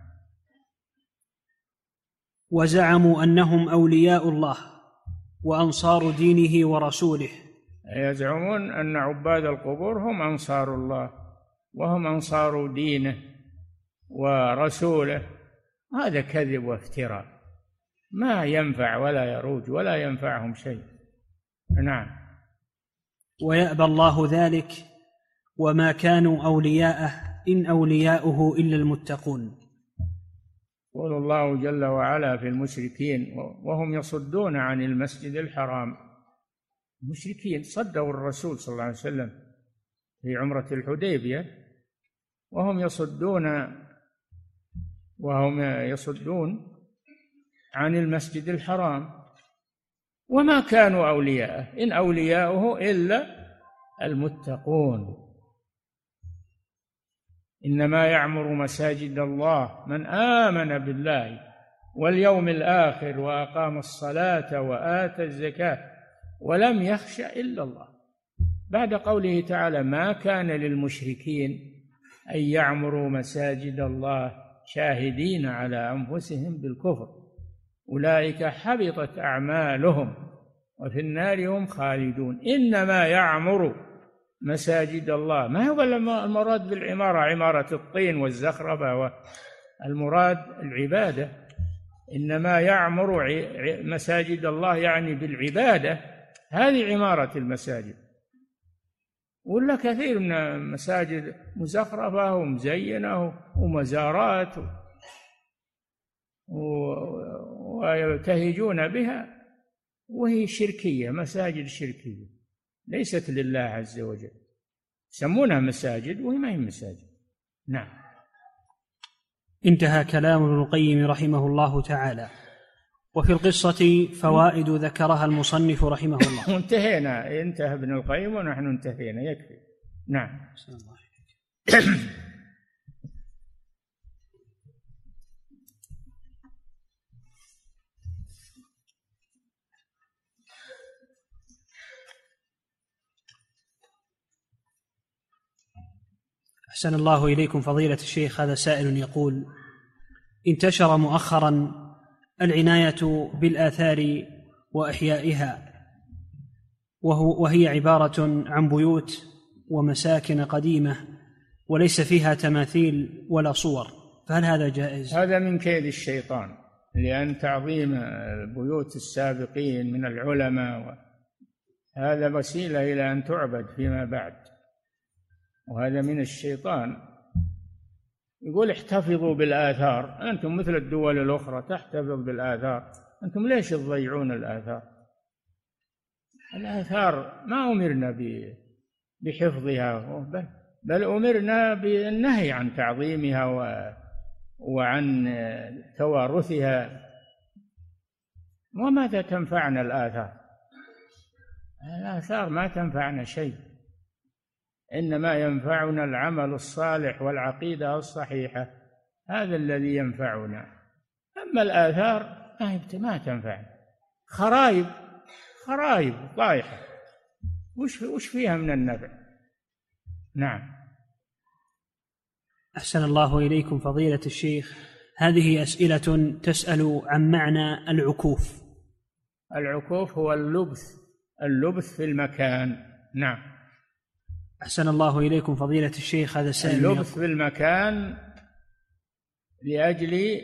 وزعموا أنهم أولياء الله وأنصار دينه ورسوله. يزعمون أن عباد القبور هم أنصار الله وهم أنصار دينه ورسوله، هذا كذب وافتراء، ما ينفع ولا يروج ولا ينفعهم شيء. نعم. ويأبى الله ذلك وما كانوا أولياءه إن أولياؤه إلا المتقون. يقول الله جل وعلا في المشركين وهم يصدون عن المسجد الحرام، المشركين صدوا الرسول صلى الله عليه وسلم في عمرة الحديبية وهم يصدون عن المسجد الحرام، وما كانوا أولياءه إن أولياؤه إلا المتقون. إنما يعمر مساجد الله من آمن بالله واليوم الآخر وأقام الصلاة وآتى الزكاة ولم يخش إلا الله، بعد قوله تعالى ما كان للمشركين أن يعمروا مساجد الله شاهدين على أنفسهم بالكفر أولئك حبطت أعمالهم وفي النار هم خالدون. إنما يعمر مساجد الله، ما هو المراد بالعمارة عمارة الطين والزخرفة، المراد العبادة. إنما يعمر مساجد الله يعني بالعبادة، هذه عمارة المساجد. ولا كثير من المساجد مزخرفة ومزينة ومزارات ويبتهجون بها، وهي شركية، مساجد شركية ليست لله عز وجل، يسمونها مساجد وهي ما هي مساجد. نعم. انتهى كلام ابن القيم رحمه الله تعالى. وفي القصة فوائد ذكرها المصنف رحمه الله. انتهينا، انتهى ابن القيم ونحن انتهينا، يكفي. نعم. أحسن الله إليكم فضيلة الشيخ. هذا سائل يقول انتشر مؤخرا العناية بالآثار وإحيائها، وهي عبارة عن بيوت ومساكن قديمة وليس فيها تماثيل ولا صور، فهل هذا جائز؟ هذا من كيد الشيطان، لأن تعظيم بيوت السابقين من العلماء هذا وسيلة إلى أن تعبد فيما بعد، وهذا من الشيطان. يقول احتفظوا بالآثار، أنتم مثل الدول الأخرى تحتفظ بالآثار، أنتم ليش تضيعون الآثار؟ الآثار ما أمرنا بحفظها، بل أمرنا بالنهي عن تعظيمها وعن توارثها. وماذا تنفعنا الآثار؟ الآثار ما تنفعنا شيء، إنما ينفعنا العمل الصالح والعقيدة الصحيحة، هذا الذي ينفعنا. أما الآثار ما تنفعنا، خرايب طايحة، وش فيها من النفع؟ نعم. أحسن الله إليكم فضيلة الشيخ، هذه أسئلة تسأل عن معنى العكوف. العكوف هو اللبث في المكان. نعم. أحسن الله إليكم فضيلة الشيخ، هذا سائل اللبث في المكان لأجل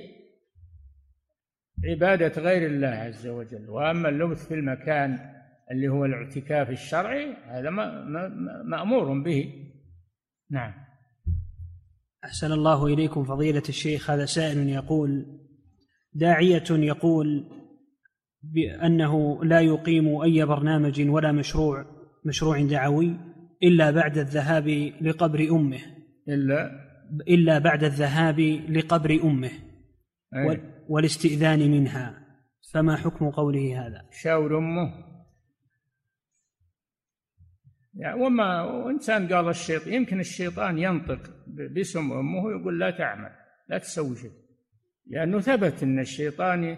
عبادة غير الله عز وجل، وأما اللبث في المكان اللي هو الاعتكاف الشرعي هذا مأمور به. نعم. أحسن الله إليكم فضيلة الشيخ، هذا سائل يقول: داعية يقول بأنه لا يقيم أي برنامج ولا مشروع دعوي إلا بعد الذهاب لقبر أمه، إلا بعد الذهاب لقبر أمه والاستئذان منها، فما حكم قوله هذا؟ شاور أمه يعني، وما إنسان قال الشيطان، يمكن الشيطان ينطق باسم أمه ويقول لا تعمل، لا تسوي شيء، لأنه ثبت أن الشيطان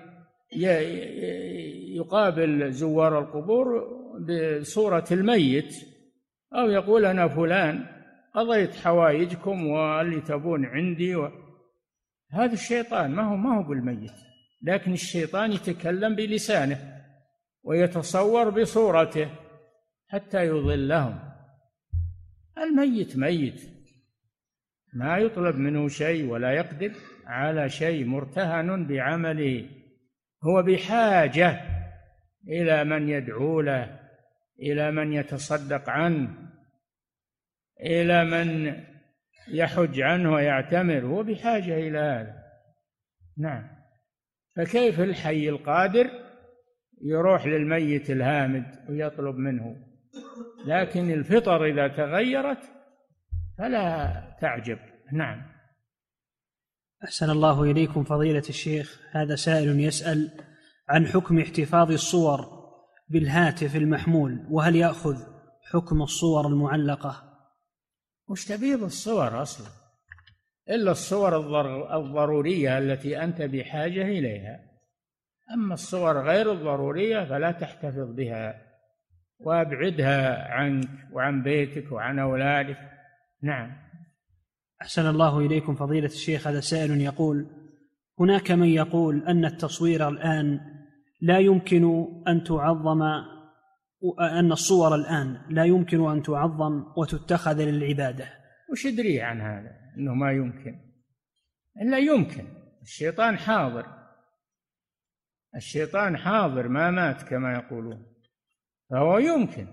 يقابل زوار القبور بصورة الميت، أو يقول أنا فلان قضيت حوائجكم واللي تبون عندي هذا الشيطان ما هو بالميت، لكن الشيطان يتكلم بلسانه ويتصور بصورته حتى يضلهم. الميت ميت، ما يطلب منه شيء ولا يقدر على شيء، مرتهن بعمله، هو بحاجة إلى من يدعو له، إلى من يتصدق عنه، إلى من يحج عنه ويعتمر، هو بحاجة إلى هذا. نعم. فكيف الحي القادر يروح للميت الهامد ويطلب منه؟ لكن الفطر إذا تغيرت فلا تعجب. نعم. أحسن الله إليكم فضيلة الشيخ، هذا سائل يسأل عن حكم احتفاظ الصور بالهاتف المحمول، وهل يأخذ حكم الصور المعلقة؟ وش تبيض الصور أصلا إلا الصور الضرورية التي أنت بحاجة إليها، أما الصور غير الضرورية فلا تحتفظ بها، وابعدها عنك وعن بيتك وعن أولادك. نعم. أحسن الله إليكم فضيلة الشيخ، هذا سائل يقول: هناك من يقول أن التصوير الآن لا يمكن أن تعظم، أن الصور الآن لا يمكن أن تعظم وتتخذ للعبادة. وش يدري عن هذا أنه ما يمكن؟ إلا يمكن. الشيطان حاضر، الشيطان حاضر ما مات كما يقولون، فهو يمكن.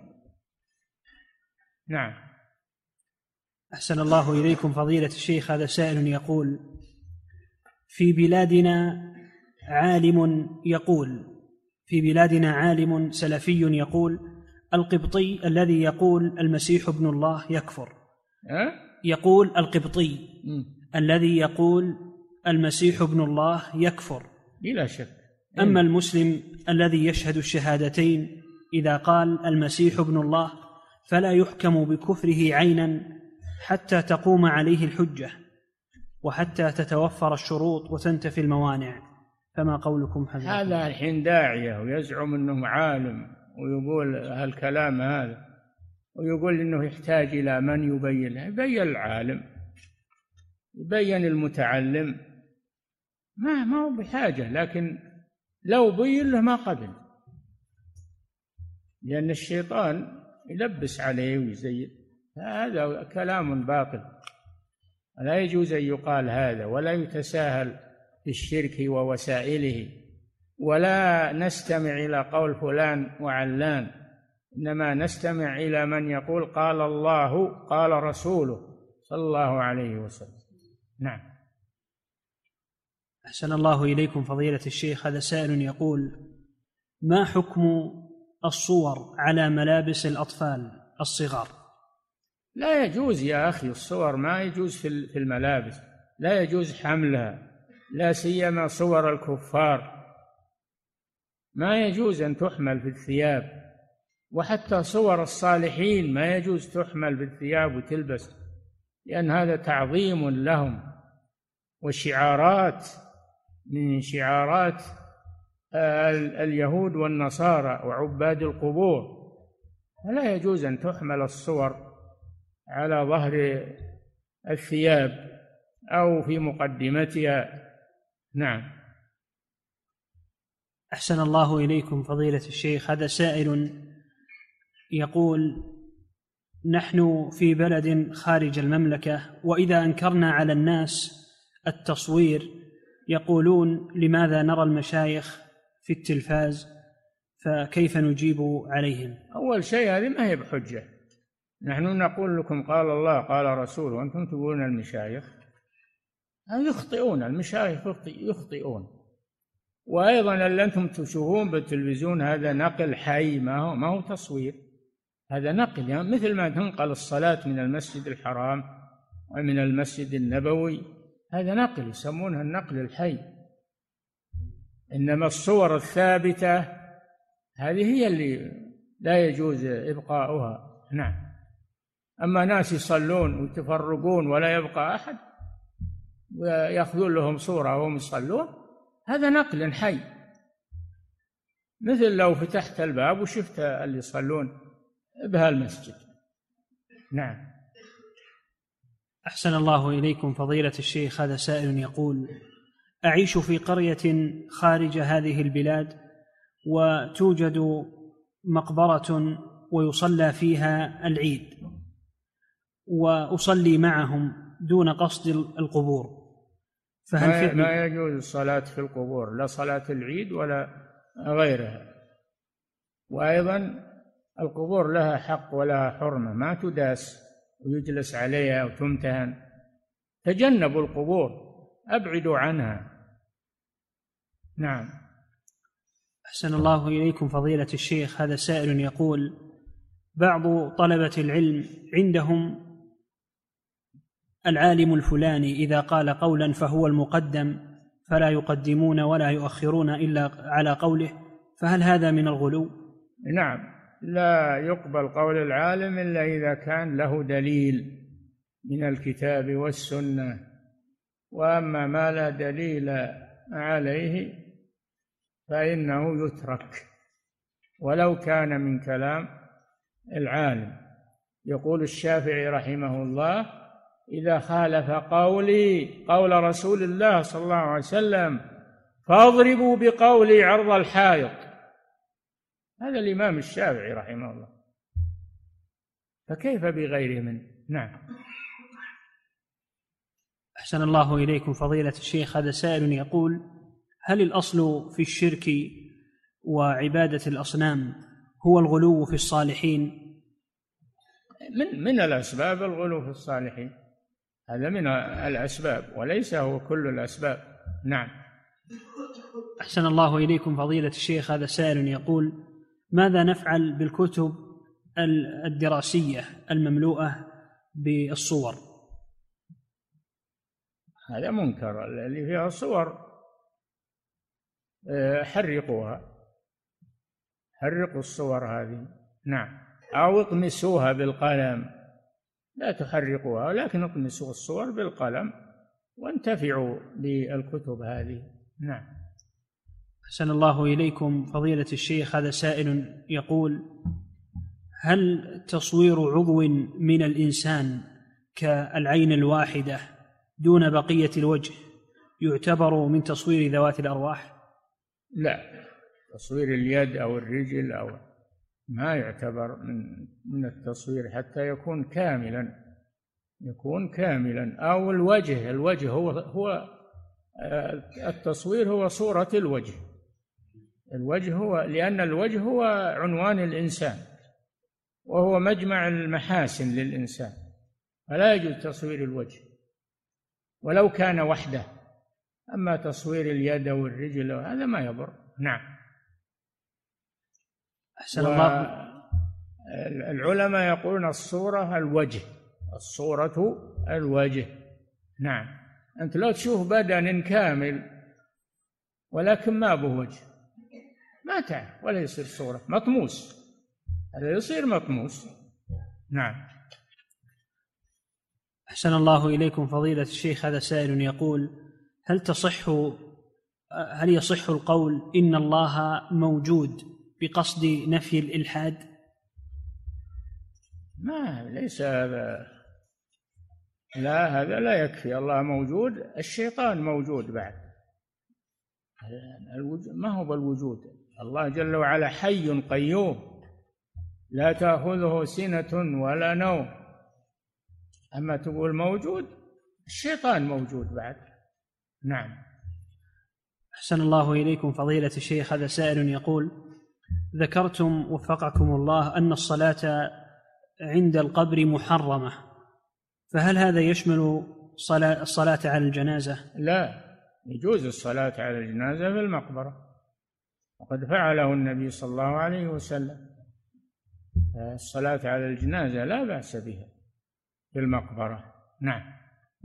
نعم. أحسن الله إليكم فضيلة الشيخ، هذا سائل يقول: في بلادنا عالم سلفي يقول: القبطي الذي يقول المسيح ابن الله يكفر. يقول القبطي الذي يقول المسيح ابن الله يكفر بلا شك. أما المسلم الذي يشهد الشهادتين إذا قال المسيح ابن الله فلا يحكم بكفره عينا حتى تقوم عليه الحجة وحتى تتوفر الشروط وتنتفي الموانع، فما قولكم حضرتك؟ هذا الحين داعية ويزعم أنه عالم ويقول هالكلام هذا، ويقول أنه يحتاج إلى من يبين له. يبين العالم، يبين المتعلم، ما هو بحاجة، لكن لو بين له ما قبل، لأن الشيطان يلبس عليه ويزين. هذا كلام باطل، لا يجوز أن يقال هذا، ولا يتساهل في الشرك ووسائله، ولا نستمع إلى قول فلان وعلان، إنما نستمع إلى من يقول قال الله قال رسوله صلى الله عليه وسلم. نعم. أحسن الله إليكم فضيلة الشيخ. هذا سائل يقول: ما حكم الصور على ملابس الأطفال الصغار؟ لا يجوز يا أخي، الصور ما يجوز في الملابس، لا يجوز حملها، لا سيما صور الكفار، ما يجوز أن تحمل في الثياب، وحتى صور الصالحين ما يجوز تحمل في الثياب وتلبس، لأن هذا تعظيم لهم وشعارات من شعارات اليهود والنصارى وعباد القبور، فلا يجوز أن تحمل الصور على ظهر الثياب أو في مقدمتها. نعم. أحسن الله إليكم فضيلة الشيخ. هذا سائل يقول: نحن في بلد خارج المملكة، وإذا أنكرنا على الناس التصوير يقولون لماذا نرى المشايخ في التلفاز، فكيف نجيب عليهم؟ أول شيء هذه ما هي بحجة، نحن نقول لكم قال الله قال رسوله وأنتم تقولون المشايخ. يخطئون المشايخ، يخطئون. وأيضا اللي أنتم تشوفون بالتلفزيون هذا نقل حي، ما هو تصوير، هذا نقل، يعني مثل ما تنقل الصلاة من المسجد الحرام ومن المسجد النبوي، هذا نقل يسمونها النقل الحي. إنما الصور الثابتة هذه هي اللي لا يجوز إبقاؤها. نعم. أما ناس يصلون ويتفرقون ولا يبقى أحد ويأخذون لهم صورة وهم يصلون، هذا نقل حي، مثل لو فتحت الباب وشفت اللي يصلون بهالمسجد. نعم. أحسن الله إليكم فضيلة الشيخ. هذا سائل يقول: أعيش في قرية خارج هذه البلاد، وتوجد مقبرة ويصلى فيها العيد، وأصلي معهم دون قصد القبور، فهل ما يجوز الصلاة في القبور، لا صلاة العيد ولا غيرها. وأيضا القبور لها حق ولها حرمة، ما تداس ويجلس عليها وتمتهن. تجنبوا القبور، أبعدوا عنها. نعم. أحسن الله إليكم فضيلة الشيخ. هذا سائل يقول: بعض طلبة العلم عندهم العالم الفلاني إذا قال قولا فهو المقدم، فلا يقدمون ولا يؤخرون إلا على قوله، فهل هذا من الغلو؟ نعم، لا يقبل قول العالم إلا إذا كان له دليل من الكتاب والسنة، وأما ما لا دليل عليه فإنه يترك ولو كان من كلام العالم. يقول الشافعي رحمه الله: إذا خالف قولي قول رسول الله صلى الله عليه وسلم فاضربوا بقولي عرض الحائط. هذا الإمام الشافعي رحمه الله، فكيف بغيره منه؟ نعم. أحسن الله إليكم فضيلة الشيخ. هذا سائل يقول: هل الأصل في الشرك وعبادة الأصنام هو الغلو في الصالحين؟ من الأسباب الغلو في الصالحين، هذا من الأسباب وليس هو كل الأسباب. نعم. أحسن الله إليكم فضيلة الشيخ. هذا سائل يقول: ماذا نفعل بالكتب الدراسية المملوءة بالصور؟ هذا منكر، اللي فيها صور حرقوها، حرقوا الصور هذه. نعم. أو اطمسوها بالقلم، لا تحرقوها ولكن اطمسوا الصور بالقلم وانتفعوا بالكتب هذه. نعم. أحسن الله إليكم فضيلة الشيخ. هذا سائل يقول: هل تصوير عضو من الإنسان كالعين الواحدة دون بقية الوجه يعتبر من تصوير ذوات الأرواح؟ لا، تصوير اليد أو الرجل أو ما يعتبر من التصوير حتى يكون كاملا، أو الوجه هو التصوير هو صورة الوجه. الوجه هو، لأن الوجه هو عنوان الإنسان وهو مجمع المحاسن للإنسان، فلا يجوز تصوير الوجه ولو كان وحده. أما تصوير اليد والرجل هذا ما يضر. نعم. أحسن الله. العلماء يقولون الصورة الوجه. نعم. أنت لو تشوف بدن كامل ولكن ما به وجه ما تعرف، ولا يصير صورة، مطموس، هذا يصير مطموس. نعم. أحسن الله إليكم فضيلة الشيخ، هذا سائل يقول: هل يصح القول إن الله موجود بقصد نفي الإلحاد؟ ليس هذا، لا، هذا لا يكفي. الله موجود، الشيطان موجود بعد. ما هو بالوجود. الله جل وعلا حي قيوم لا تأخذه سنة ولا نوم. أما تقول موجود، الشيطان موجود بعد. نعم. أحسن الله إليكم فضيلة الشيخ، هذا سائل يقول: ذكرتم وفقكم الله أن الصلاة عند القبر محرمة، فهل هذا يشمل الصلاة على الجنازة؟ لا، يجوز الصلاة على الجنازة في المقبرة، وقد فعله النبي صلى الله عليه وسلم. الصلاة على الجنازة لا بأس بها في المقبرة. نعم.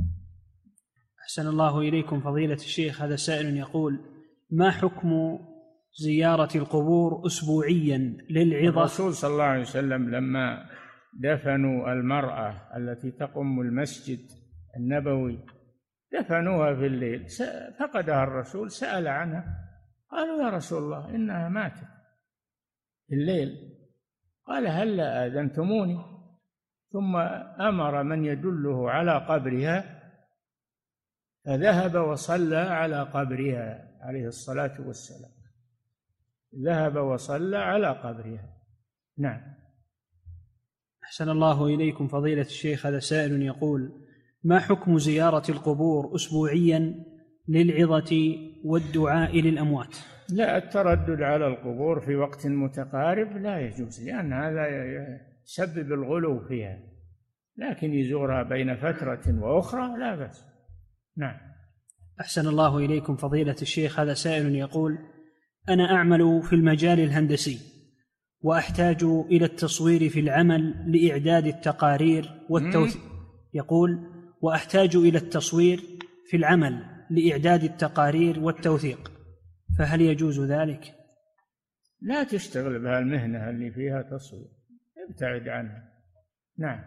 أحسن الله إليكم فضيلة الشيخ، هذا سائل يقول: ما حكم زيارة القبور أسبوعيا للعظة؟ الرسول صلى الله عليه وسلم لما دفنوا المرأة التي تقم المسجد النبوي، دفنوها في الليل، فقدها الرسول، سأل عنها، قالوا: يا رسول الله إنها ماتت في الليل. قال: هل آذنتموني؟ ثم أمر من يدله على قبرها فذهب وصلى على قبرها عليه الصلاة والسلام. ذهب وصلى على قبرها. نعم. أحسن الله إليكم فضيلة الشيخ، هذا سائل يقول: ما حكم زيارة القبور أسبوعيا للعظة والدعاء للأموات؟ لا، التردد على القبور في وقت متقارب لا يجوز، لأن هذا يسبب الغلو فيها، لكن يزورها بين فترة وأخرى لا بأس. نعم. أحسن الله إليكم فضيلة الشيخ، هذا سائل يقول: أنا أعمل في المجال الهندسي وأحتاج إلى التصوير في العمل لإعداد التقارير والتوثيق. يقول: وأحتاج إلى التصوير في العمل لإعداد التقارير والتوثيق، فهل يجوز ذلك؟ لا تشتغل بهالمهنة اللي فيها تصوير، ابتعد عنها. نعم.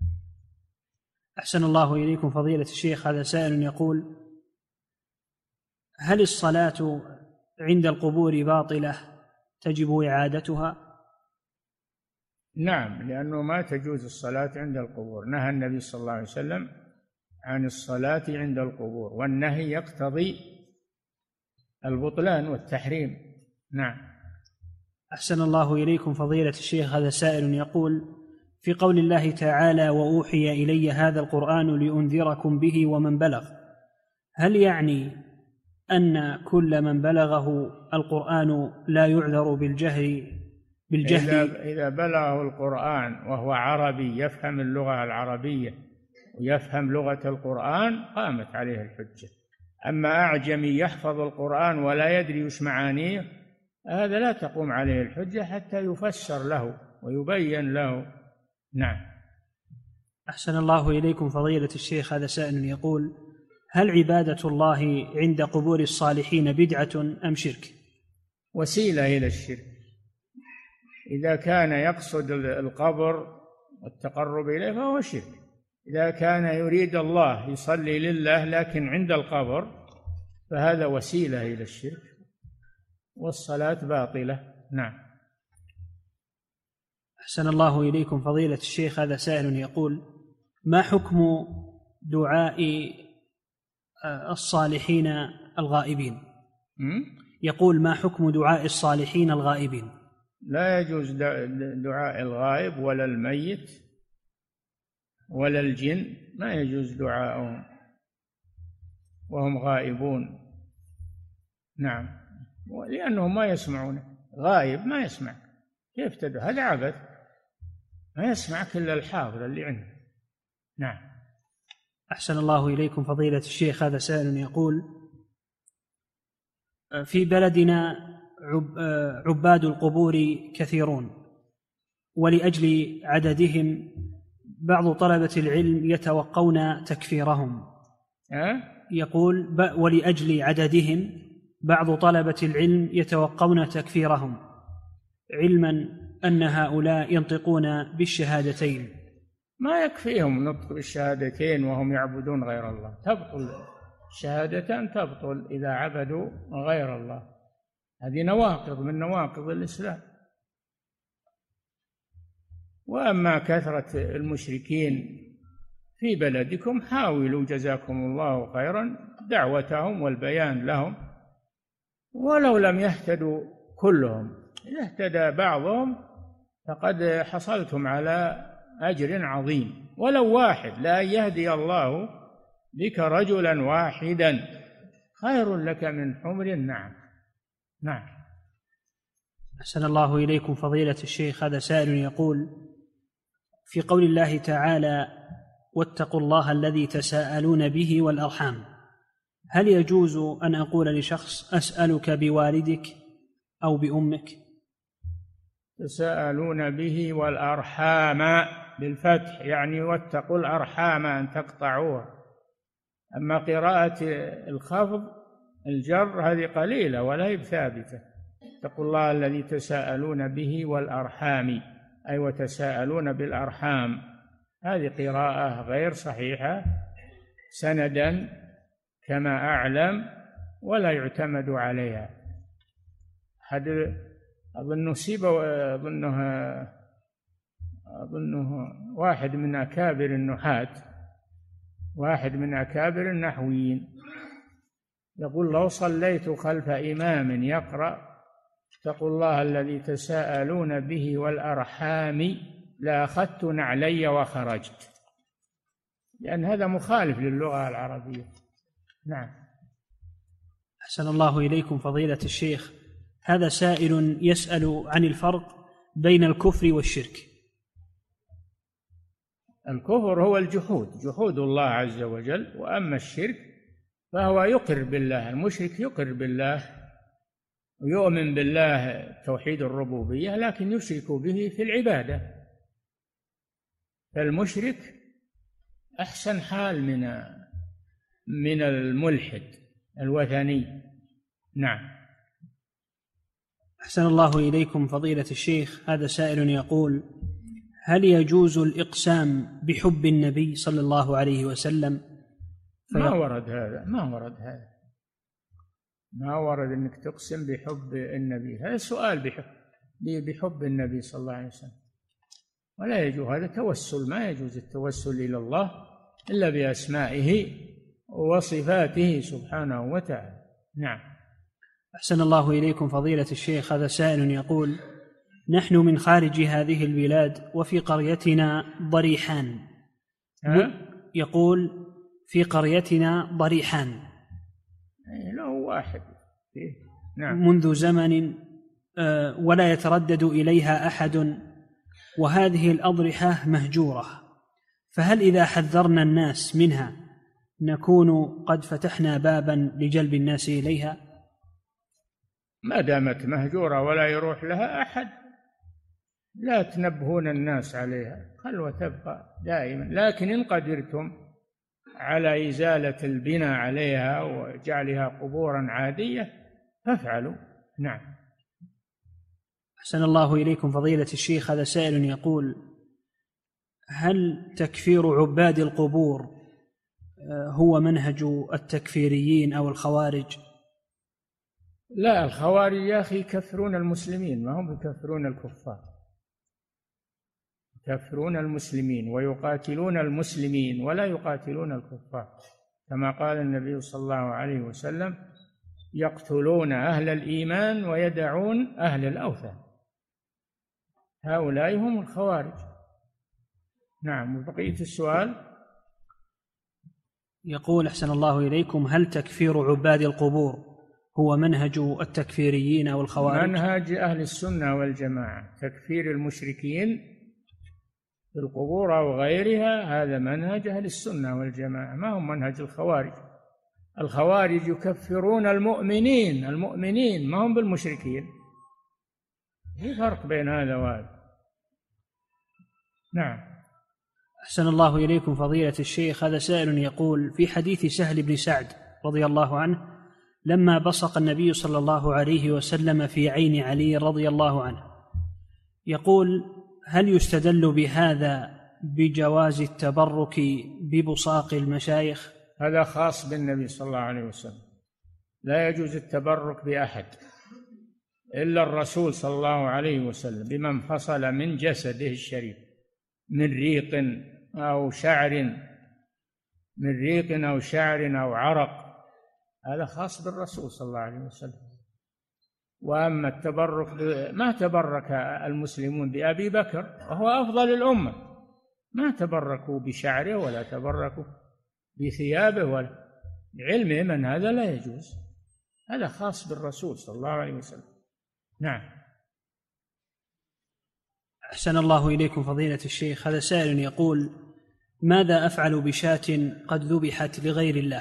أحسن الله إليكم فضيلة الشيخ، هذا سائل يقول: هل الصلاة عند القبور باطلة تجب إعادتها؟ نعم، لأنه ما تجوز الصلاة عند القبور. نهى النبي صلى الله عليه وسلم عن الصلاة عند القبور، والنهي يقتضي البطلان والتحريم. نعم. أحسن الله إليكم فضيلة الشيخ، هذا سائل يقول: في قول الله تعالى: وأوحي إلي هذا القرآن لأنذركم به ومن بلغ، هل يعني أن كل من بلغه القرآن لا يعذر بالجهل؟ إذا بلغه القرآن وهو عربي يفهم اللغة العربية ويفهم لغة القرآن قامت عليه الحجة. أما أعجمي يحفظ القرآن ولا يدري وش معانيه، هذا لا تقوم عليه الحجة حتى يفسر له ويبين له. نعم. أحسن الله إليكم فضيلة الشيخ، هذا سائل يقول: هل عبادة الله عند قبور الصالحين بدعة أم شرك؟ وسيلة إلى الشرك. إذا كان يقصد القبر والتقرب إليه فهو شرك. إذا كان يريد الله يصلي لله لكن عند القبر فهذا وسيلة إلى الشرك، والصلاة باطلة. نعم. أحسن الله إليكم فضيلة الشيخ، هذا سائل يقول: ما حكم دعاء الصالحين الغائبين؟ يقول: ما حكم دعاء الصالحين الغائبين؟ لا يجوز دعاء الغائب ولا الميت ولا الجن، ما يجوز دعاءهم وهم غائبون. نعم، لأنهم ما يسمعون. غائب ما يسمع، كيف تدعو؟ هذا عبث، ما يسمعك إلا الحاضر اللي عنده. نعم. أحسن الله إليكم فضيلة الشيخ. هذا سائل يقول: في بلدنا عباد القبور كثيرون، ولأجل عددهم بعض طلبة العلم يتوقون تكفيرهم. يقول: ولأجل عددهم بعض طلبة العلم يتوقون تكفيرهم، علما أن هؤلاء ينطقون بالشهادتين. ما يكفيهم نطق بالشهادتين وهم يعبدون غير الله، تبطل الشهادتان، تبطل إذا عبدوا غير الله. هذه نواقض من نواقض الإسلام. وأما كثرة المشركين في بلدكم، حاولوا جزاكم الله خيرا دعوتهم والبيان لهم، ولو لم يهتدوا كلهم، إذا اهتدى بعضهم فقد حصلتم على أجر عظيم، ولو واحد. لا يهدي الله بك رجلا واحدا خير لك من حمر النعم. نعم. أحسن الله إليكم فضيلة الشيخ. هذا سائل يقول: في قول الله تعالى: واتقوا الله الذي تساءلون به والأرحام، هل يجوز أن أقول لشخص: أسألك بوالدك أو بأمك؟ تساءلون به والأرحام بالفتح، يعني واتقوا الأرحام أن تقطعوها. أما قراءة الخفض الجر هذه قليلة ولا هي ثابتة. اتقوا الله الذي تساءلون به والأرحام، أي وتساءلون بالأرحام. هذه قراءة غير صحيحة سندا كما أعلم، ولا يعتمد عليها. أظنه واحد من أكابر النحاة، واحد من أكابر النحويين، يقول: لو صليت خلف إمام يقرأ اتقوا الله الذي تساءلون به والأرحام لأخذت نعلي وخرجت، لأن هذا مخالف للغة العربية. نعم. أحسن الله إليكم فضيلة الشيخ. هذا سائل يسأل عن الفرق بين الكفر والشرك. الكفر هو الجحود، جحود الله عز وجل، وأما الشرك فهو يقر بالله. المشرك يقر بالله ويؤمن بالله توحيد الربوبية، لكن يشرك به في العبادة. فالمشرك أحسن حال من الملحد الوثني. نعم. أحسن الله إليكم فضيلة الشيخ. هذا سائل يقول: هل يجوز الإقسام بحب النبي صلى الله عليه وسلم؟ ما ورد هذا، ما ورد أنك تقسم بحب النبي. هذا سؤال بحب النبي صلى الله عليه وسلم، ولا يجوز. هذا توسل، ما يجوز التوسل إلى الله إلا بأسمائه وصفاته سبحانه وتعالى. نعم. أحسن الله إليكم فضيلة الشيخ. هذا سائل يقول: نحن من خارج هذه البلاد وفي قريتنا ضريحان. يقول: في قريتنا ضريحان له واحد. نعم. منذ زمن ولا يتردد إليها أحد، وهذه الأضرحة مهجورة، فهل إذا حذرنا الناس منها نكون قد فتحنا بابا لجلب الناس إليها؟ ما دامت مهجورة ولا يروح لها أحد لا تنبهون الناس عليها، خلوة تبقى دائما. لكن إن قدرتم على إزالة البناء عليها وجعلها قبورا عادية فافعلوا. نعم. أحسن الله إليكم فضيلة الشيخ. هذا سائل يقول: هل تكفير عباد القبور هو منهج التكفيريين أو الخوارج؟ لا، الخوارج يا أخي يكفرون المسلمين، ما هم يكفرون الكفار. يكفرون المسلمين ويقاتلون المسلمين ولا يقاتلون الكفار. كما قال النبي صلى الله عليه وسلم: يقتلون أهل الإيمان ويدعون أهل الأوثان. هؤلاء هم الخوارج. نعم. وبقية السؤال يقول: أحسن الله إليكم، هل تكفير عباد القبور هو منهج التكفيريين أو الخوارج؟ منهج أهل السنة والجماعة. تكفير المشركين في القبور أو غيرها هذا منهج أهل السنة والجماعة، ما هو منهج الخوارج. الخوارج يكفرون المؤمنين ما هم بالمشركين. في فرق بين هذا وهذا. نعم. أحسن الله إليكم فضيلة الشيخ، هذا سائل يقول: في حديث سهل بن سعد رضي الله عنه لما بصق النبي صلى الله عليه وسلم في عين علي رضي الله عنه، يقول: هل يستدل بهذا بجواز التبرك ببصاق المشايخ؟ هذا خاص بالنبي صلى الله عليه وسلم، لا يجوز التبرك بأحد إلا الرسول صلى الله عليه وسلم بما انفصل من جسده الشريف من ريق أو شعر أو عرق، هذا خاص بالرسول صلى الله عليه وسلم. وأما التبرك ما تبرك المسلمون بأبي بكر وهو أفضل الأمة، ما تبركوا بشعره ولا تبركوا بثيابه ولا علمهم أن هذا لا يجوز، هذا خاص بالرسول صلى الله عليه وسلم. نعم. أحسن الله إليكم فضيلة الشيخ، هذا سائل يقول: ماذا أفعل بشاة قد ذبحت لغير الله؟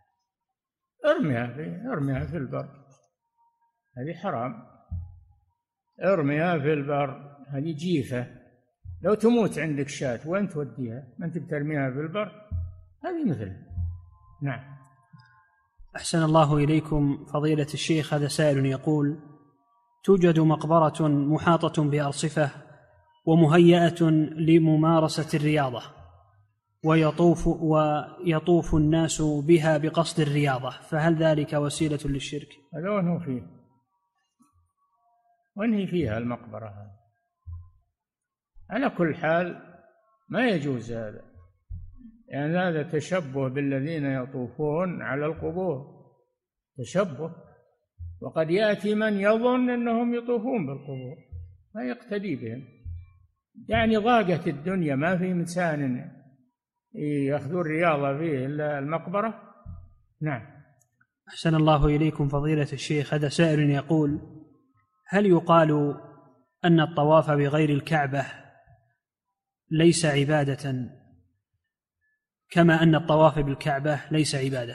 ارميها في البر، هذه حرام. ارميها في البر، هذه جيفة. لو تموت عندك شاة وين توديها؟ ما أنت بترميها في البر، هذه مثلها. نعم. أحسن الله إليكم فضيلة الشيخ، هذا سائل يقول: توجد مقبرة محاطة بأرصفة ومهيئة لممارسة الرياضة، ويطوف الناس بها بقصد الرياضة، فهل ذلك وسيلة للشرك؟ هذا وانهي فيها المقبرة هذه. على كل حال ما يجوز هذا، يعني هذا تشبه بالذين يطوفون على القبور، تشبه. وقد يأتي من يظن أنهم يطوفون بالقبور ما يقتدي بهم، يعني ضاقت الدنيا ما في إنسان يأخذون الرياضة فيه إلا المقبرة. نعم. أحسن الله إليكم فضيلة الشيخ، هذا سائل يقول: هل يقال أن الطواف بغير الكعبة ليس عبادة كما أن الطواف بالكعبة ليس عبادة؟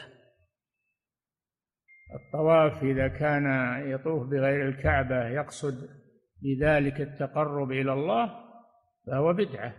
الطواف إذا كان يطوف بغير الكعبة يقصد بذلك التقرب إلى الله فهو بدعة،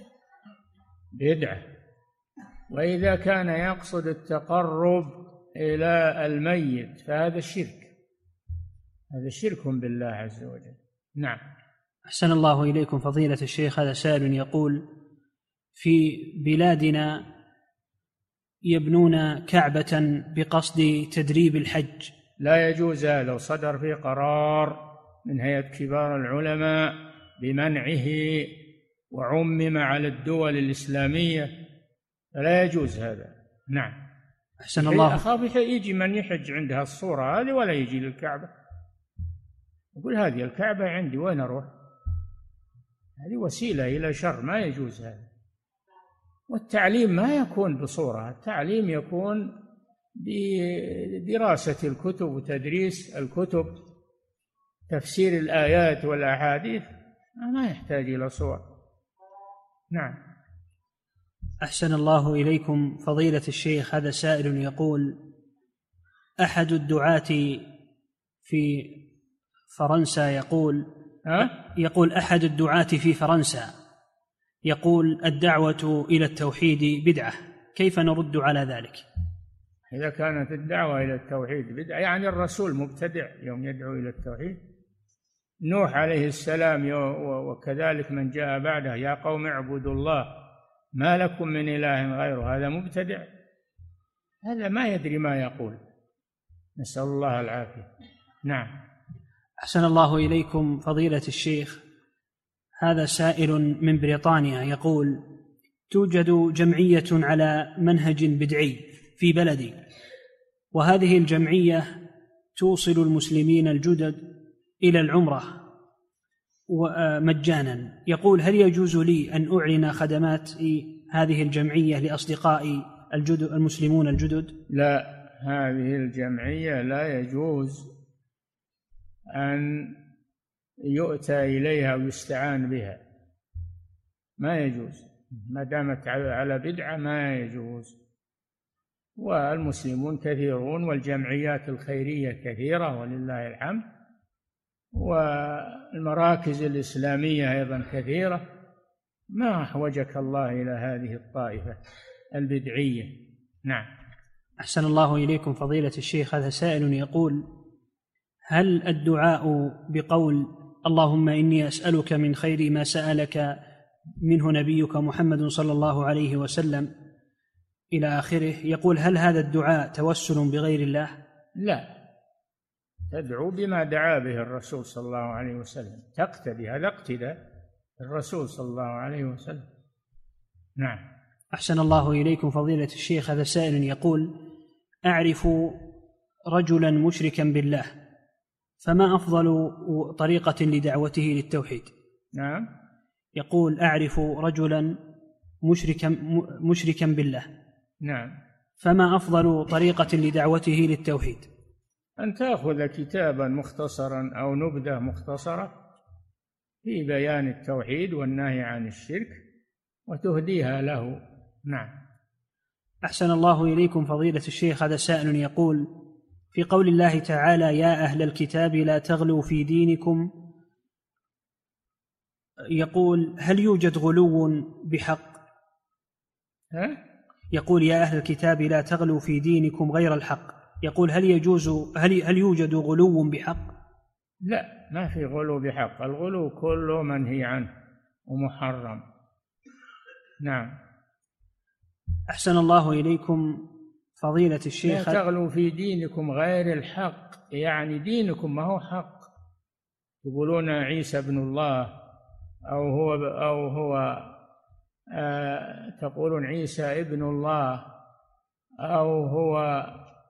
وإذا كان يقصد التقرب إلى الميت فهذا الشرك، هذا شرك بالله عز وجل. نعم. أحسن الله إليكم فضيلة الشيخ، هذا سائل يقول: في بلادنا يبنون كعبة بقصد تدريب الحج، لا يجوز هذا، وصدر فيه قرار من هيئة كبار العلماء بمنعه وعمم على الدول الإسلامية، فلا يجوز هذا. نعم. أحسن الله. أخاف يجي من يحج عندها الصورة هذه ولا يجي للكعبة، يقول هذه الكعبة عندي وين أروح؟ هذه وسيلة إلى شر، ما يجوز هذا. والتعليم ما يكون بصورة، التعليم يكون بدراسة الكتب وتدريس الكتب، تفسير الآيات والأحاديث، ما يحتاج إلى صور. نعم. أحسن الله إليكم فضيلة الشيخ، هذا سائل يقول: أحد الدعاة في فرنسا يقول أحد الدعاة في فرنسا يقول: الدعوة إلى التوحيد بدعة، كيف نرد على ذلك؟ إذا كانت الدعوة إلى التوحيد بدعة يعني الرسول مبتدع يوم يدعو إلى التوحيد. نوح عليه السلام وكذلك من جاء بعده: يا قوم اعبدوا الله ما لكم من إله غيره، هذا مبتدع، هذا ما يدري ما يقول، نسأل الله العافية. نعم. أحسن الله إليكم فضيلة الشيخ، هذا سائل من بريطانيا يقول: توجد جمعية على منهج بدعي في بلدي، وهذه الجمعية توصل المسلمين الجدد إلى العمرة مجانا. يقول: هل يجوز لي أن أعلن خدمات هذه الجمعية لأصدقائي المسلمون الجدد؟ لا، هذه الجمعية لا يجوز أن يؤتى إليها ويستعان بها، ما يجوز، ما دامت على بدعة ما يجوز. والمسلمون كثيرون والجمعيات الخيرية كثيرة ولله الحمد، والمراكز الإسلامية أيضا كثيرة، ما أحوجك الله إلى هذه الطائفة البدعية. نعم. أحسن الله إليكم فضيلة الشيخ، هذا سائل يقول: هل الدعاء بقول اللهم إني أسألك من خير ما سألك منه نبيك محمد صلى الله عليه وسلم إلى آخره، يقول: هل هذا الدعاء توسل بغير الله؟ لا، تدعو بما دعا به الرسول صلى الله عليه وسلم، تقتدي، هذا اقتداء الرسول صلى الله عليه وسلم. نعم. أحسن الله إليكم فضيلة الشيخ، هذا سائل يقول: أعرف رجلا مشركا بالله، فما أفضل طريقة لدعوته للتوحيد؟ نعم. يقول: أعرف رجلا مشركا بالله، نعم، فما أفضل طريقة لدعوته للتوحيد؟ أن تأخذ كتابا مختصرا أو نبذة مختصرة في بيان التوحيد والنهي عن الشرك وتهديها له. نعم. أحسن الله إليكم فضيلة الشيخ، هذا سائل يقول: في قول الله تعالى يا أهل الكتاب لا تغلوا في دينكم، يقول: هل يوجد غلو بحق؟ يقول: يا أهل الكتاب لا تغلوا في دينكم غير الحق، يقول: هل يوجد غلو بحق؟ لا، ما في غلو بحق، الغلو كله منهي عنه ومحرم. نعم. أحسن الله إليكم فضيلة الشيخ، لا تغلوا في دينكم غير الحق، يعني دينكم ما هو حق. يقولون عيسى ابن الله أو هو تقولون عيسى ابن الله أو هو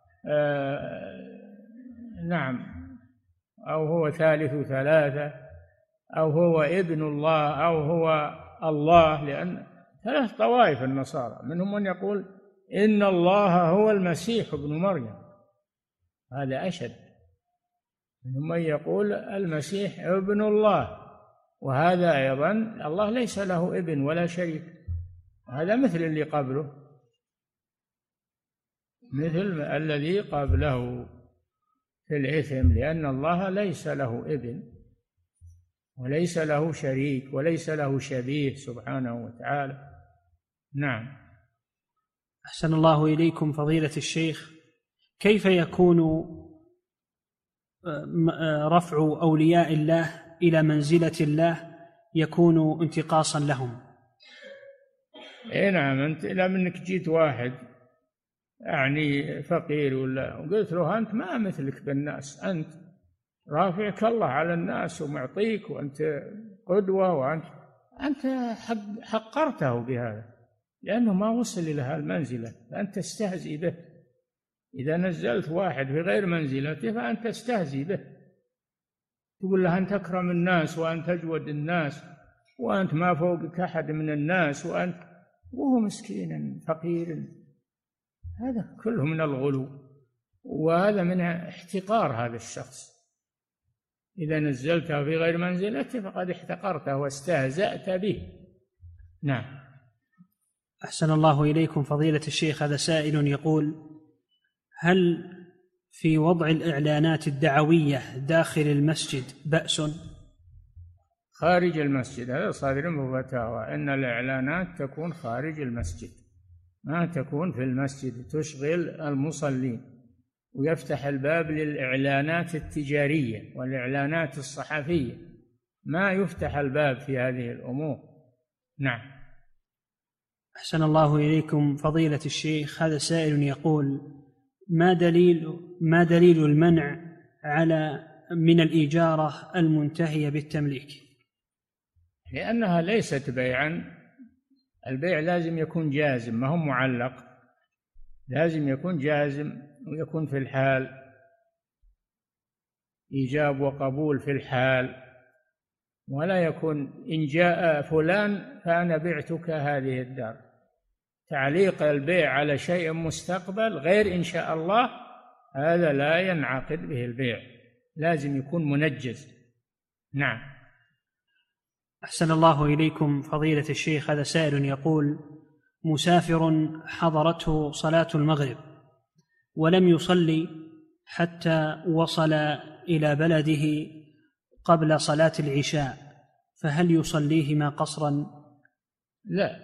نعم، أو هو ثالث ثلاثة أو هو ابن الله أو هو الله، لأن ثلاث طوائف النصارى، منهم من يقول إن الله هو المسيح ابن مريم، هذا أشد. منهم من يقول المسيح ابن الله، وهذا أيضا الله ليس له ابن ولا شريك، هذا مثل اللي قبله، مثل الذي قبله في الإثم، لأن الله ليس له ابن وليس له شريك وليس له شبيه سبحانه وتعالى. نعم. أحسن الله إليكم فضيلة الشيخ، كيف يكون رفع أولياء الله إلى منزلة الله يكون انتقاصا لهم؟ نعم، أنت لما أنك جيت واحد يعني فقير وقلت له أنت ما مثلك بالناس، أنت رافعك الله على الناس ومعطيك وأنت قدوة، وأنت حقرته بهذا لأنه ما وصل إلى هالمنزلة، فأنت تستهزئ به. إذا نزلت واحد في غير منزلته فأنت تستهزئ به، تقول له أنت أكرم الناس وأنت أجود الناس وأنت ما فوقك أحد من الناس، وهو مسكين فقير. هذا كله من الغلو، وهذا من احتقار هذا الشخص. إذا نزلته في غير منزلته فقد احتقرته واستهزأت به. نعم. أحسن الله إليكم فضيلة الشيخ، هذا سائل يقول: هل في وضع الإعلانات الدعوية داخل المسجد بأس؟ خارج المسجد، هذا صادر بفتاوى أن الإعلانات تكون خارج المسجد، ما تكون في المسجد تشغل المصلين، ويفتح الباب للإعلانات التجارية والإعلانات الصحفية، ما يفتح الباب في هذه الأمور. نعم. أحسن الله إليكم فضيلة الشيخ، هذا سائل يقول: ما دليل المنع من الإجارة المنتهية بالتمليك؟ لأنها ليست بيعا، البيع لازم يكون جازم ما هو معلق، لازم يكون جازم ويكون في الحال، إيجاب وقبول في الحال، ولا يكون إن جاء فلان فأنا بعتك هذه الدار. تعليق البيع على شيء مستقبل غير إن شاء الله هذا لا ينعقد به البيع، لازم يكون منجز. نعم. أحسن الله إليكم فضيلة الشيخ، هذا سائل يقول: مسافر حضرته صلاة المغرب ولم يصلي حتى وصل إلى بلده قبل صلاة العشاء، فهل يصليهما قصرا؟ لا،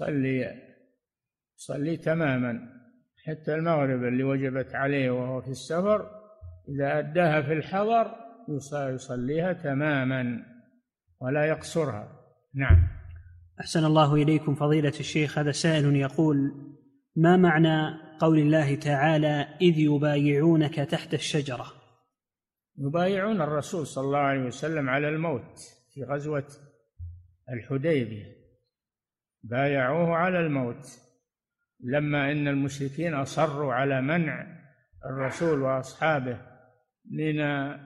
صلي تماما، حتى المغرب اللي وجبت عليه وهو في السفر إذا أداها في الحضر يصليها تماما ولا يقصرها. نعم. أحسن الله إليكم فضيلة الشيخ، هذا سائل يقول: ما معنى قول الله تعالى: إذ يبايعونك تحت الشجرة؟ يبايعون الرسول صلى الله عليه وسلم على الموت في غزوة الحديبية، بايعوه على الموت لما إن المشركين أصروا على منع الرسول وأصحابه من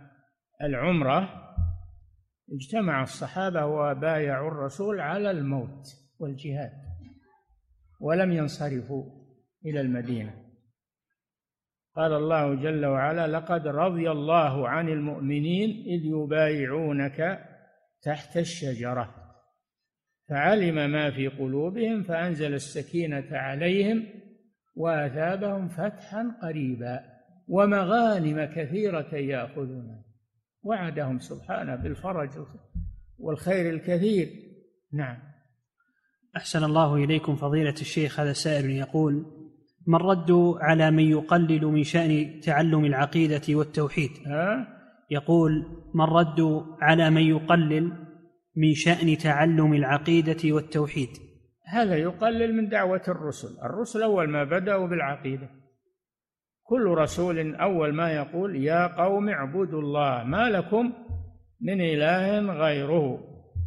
العمرة، اجتمع الصحابة وبايعوا الرسول على الموت والجهاد ولم ينصرفوا إلى المدينة. قال الله جل وعلا: لقد رضي الله عن المؤمنين إذ يبايعونك تحت الشجرة فعلم ما في قلوبهم فأنزل السكينة عليهم وأثابهم فتحا قريبا ومغانم كثيرة يأخذونها، وعدهم سبحانه بالفرج والخير الكثير. نعم. أحسن الله إليكم فضيلة الشيخ، هذا سائل يقول: ما الرد على من يقلل من شأن تعلم العقيدة والتوحيد؟ يقول: ما الرد على من يقلل من شأن تعلم العقيدة والتوحيد؟ هذا يقلل من دعوة الرسل أول ما بدأوا بالعقيدة، كل رسول أول ما يقول: يا قوم اعبدوا الله ما لكم من إله غيره.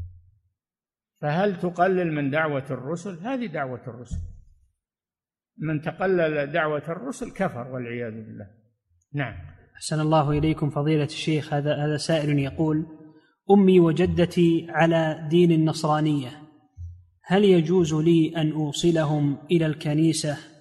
فهل تقلل من دعوة الرسل؟ هذه دعوة الرسل، من تقلل دعوة الرسل كفر والعياذ بالله. نعم. أحسن الله إليكم فضيلة الشيخ، هذا سائل يقول: أمي وجدتي على دين النصرانية، هل يجوز لي أن أوصلهم إلى الكنيسة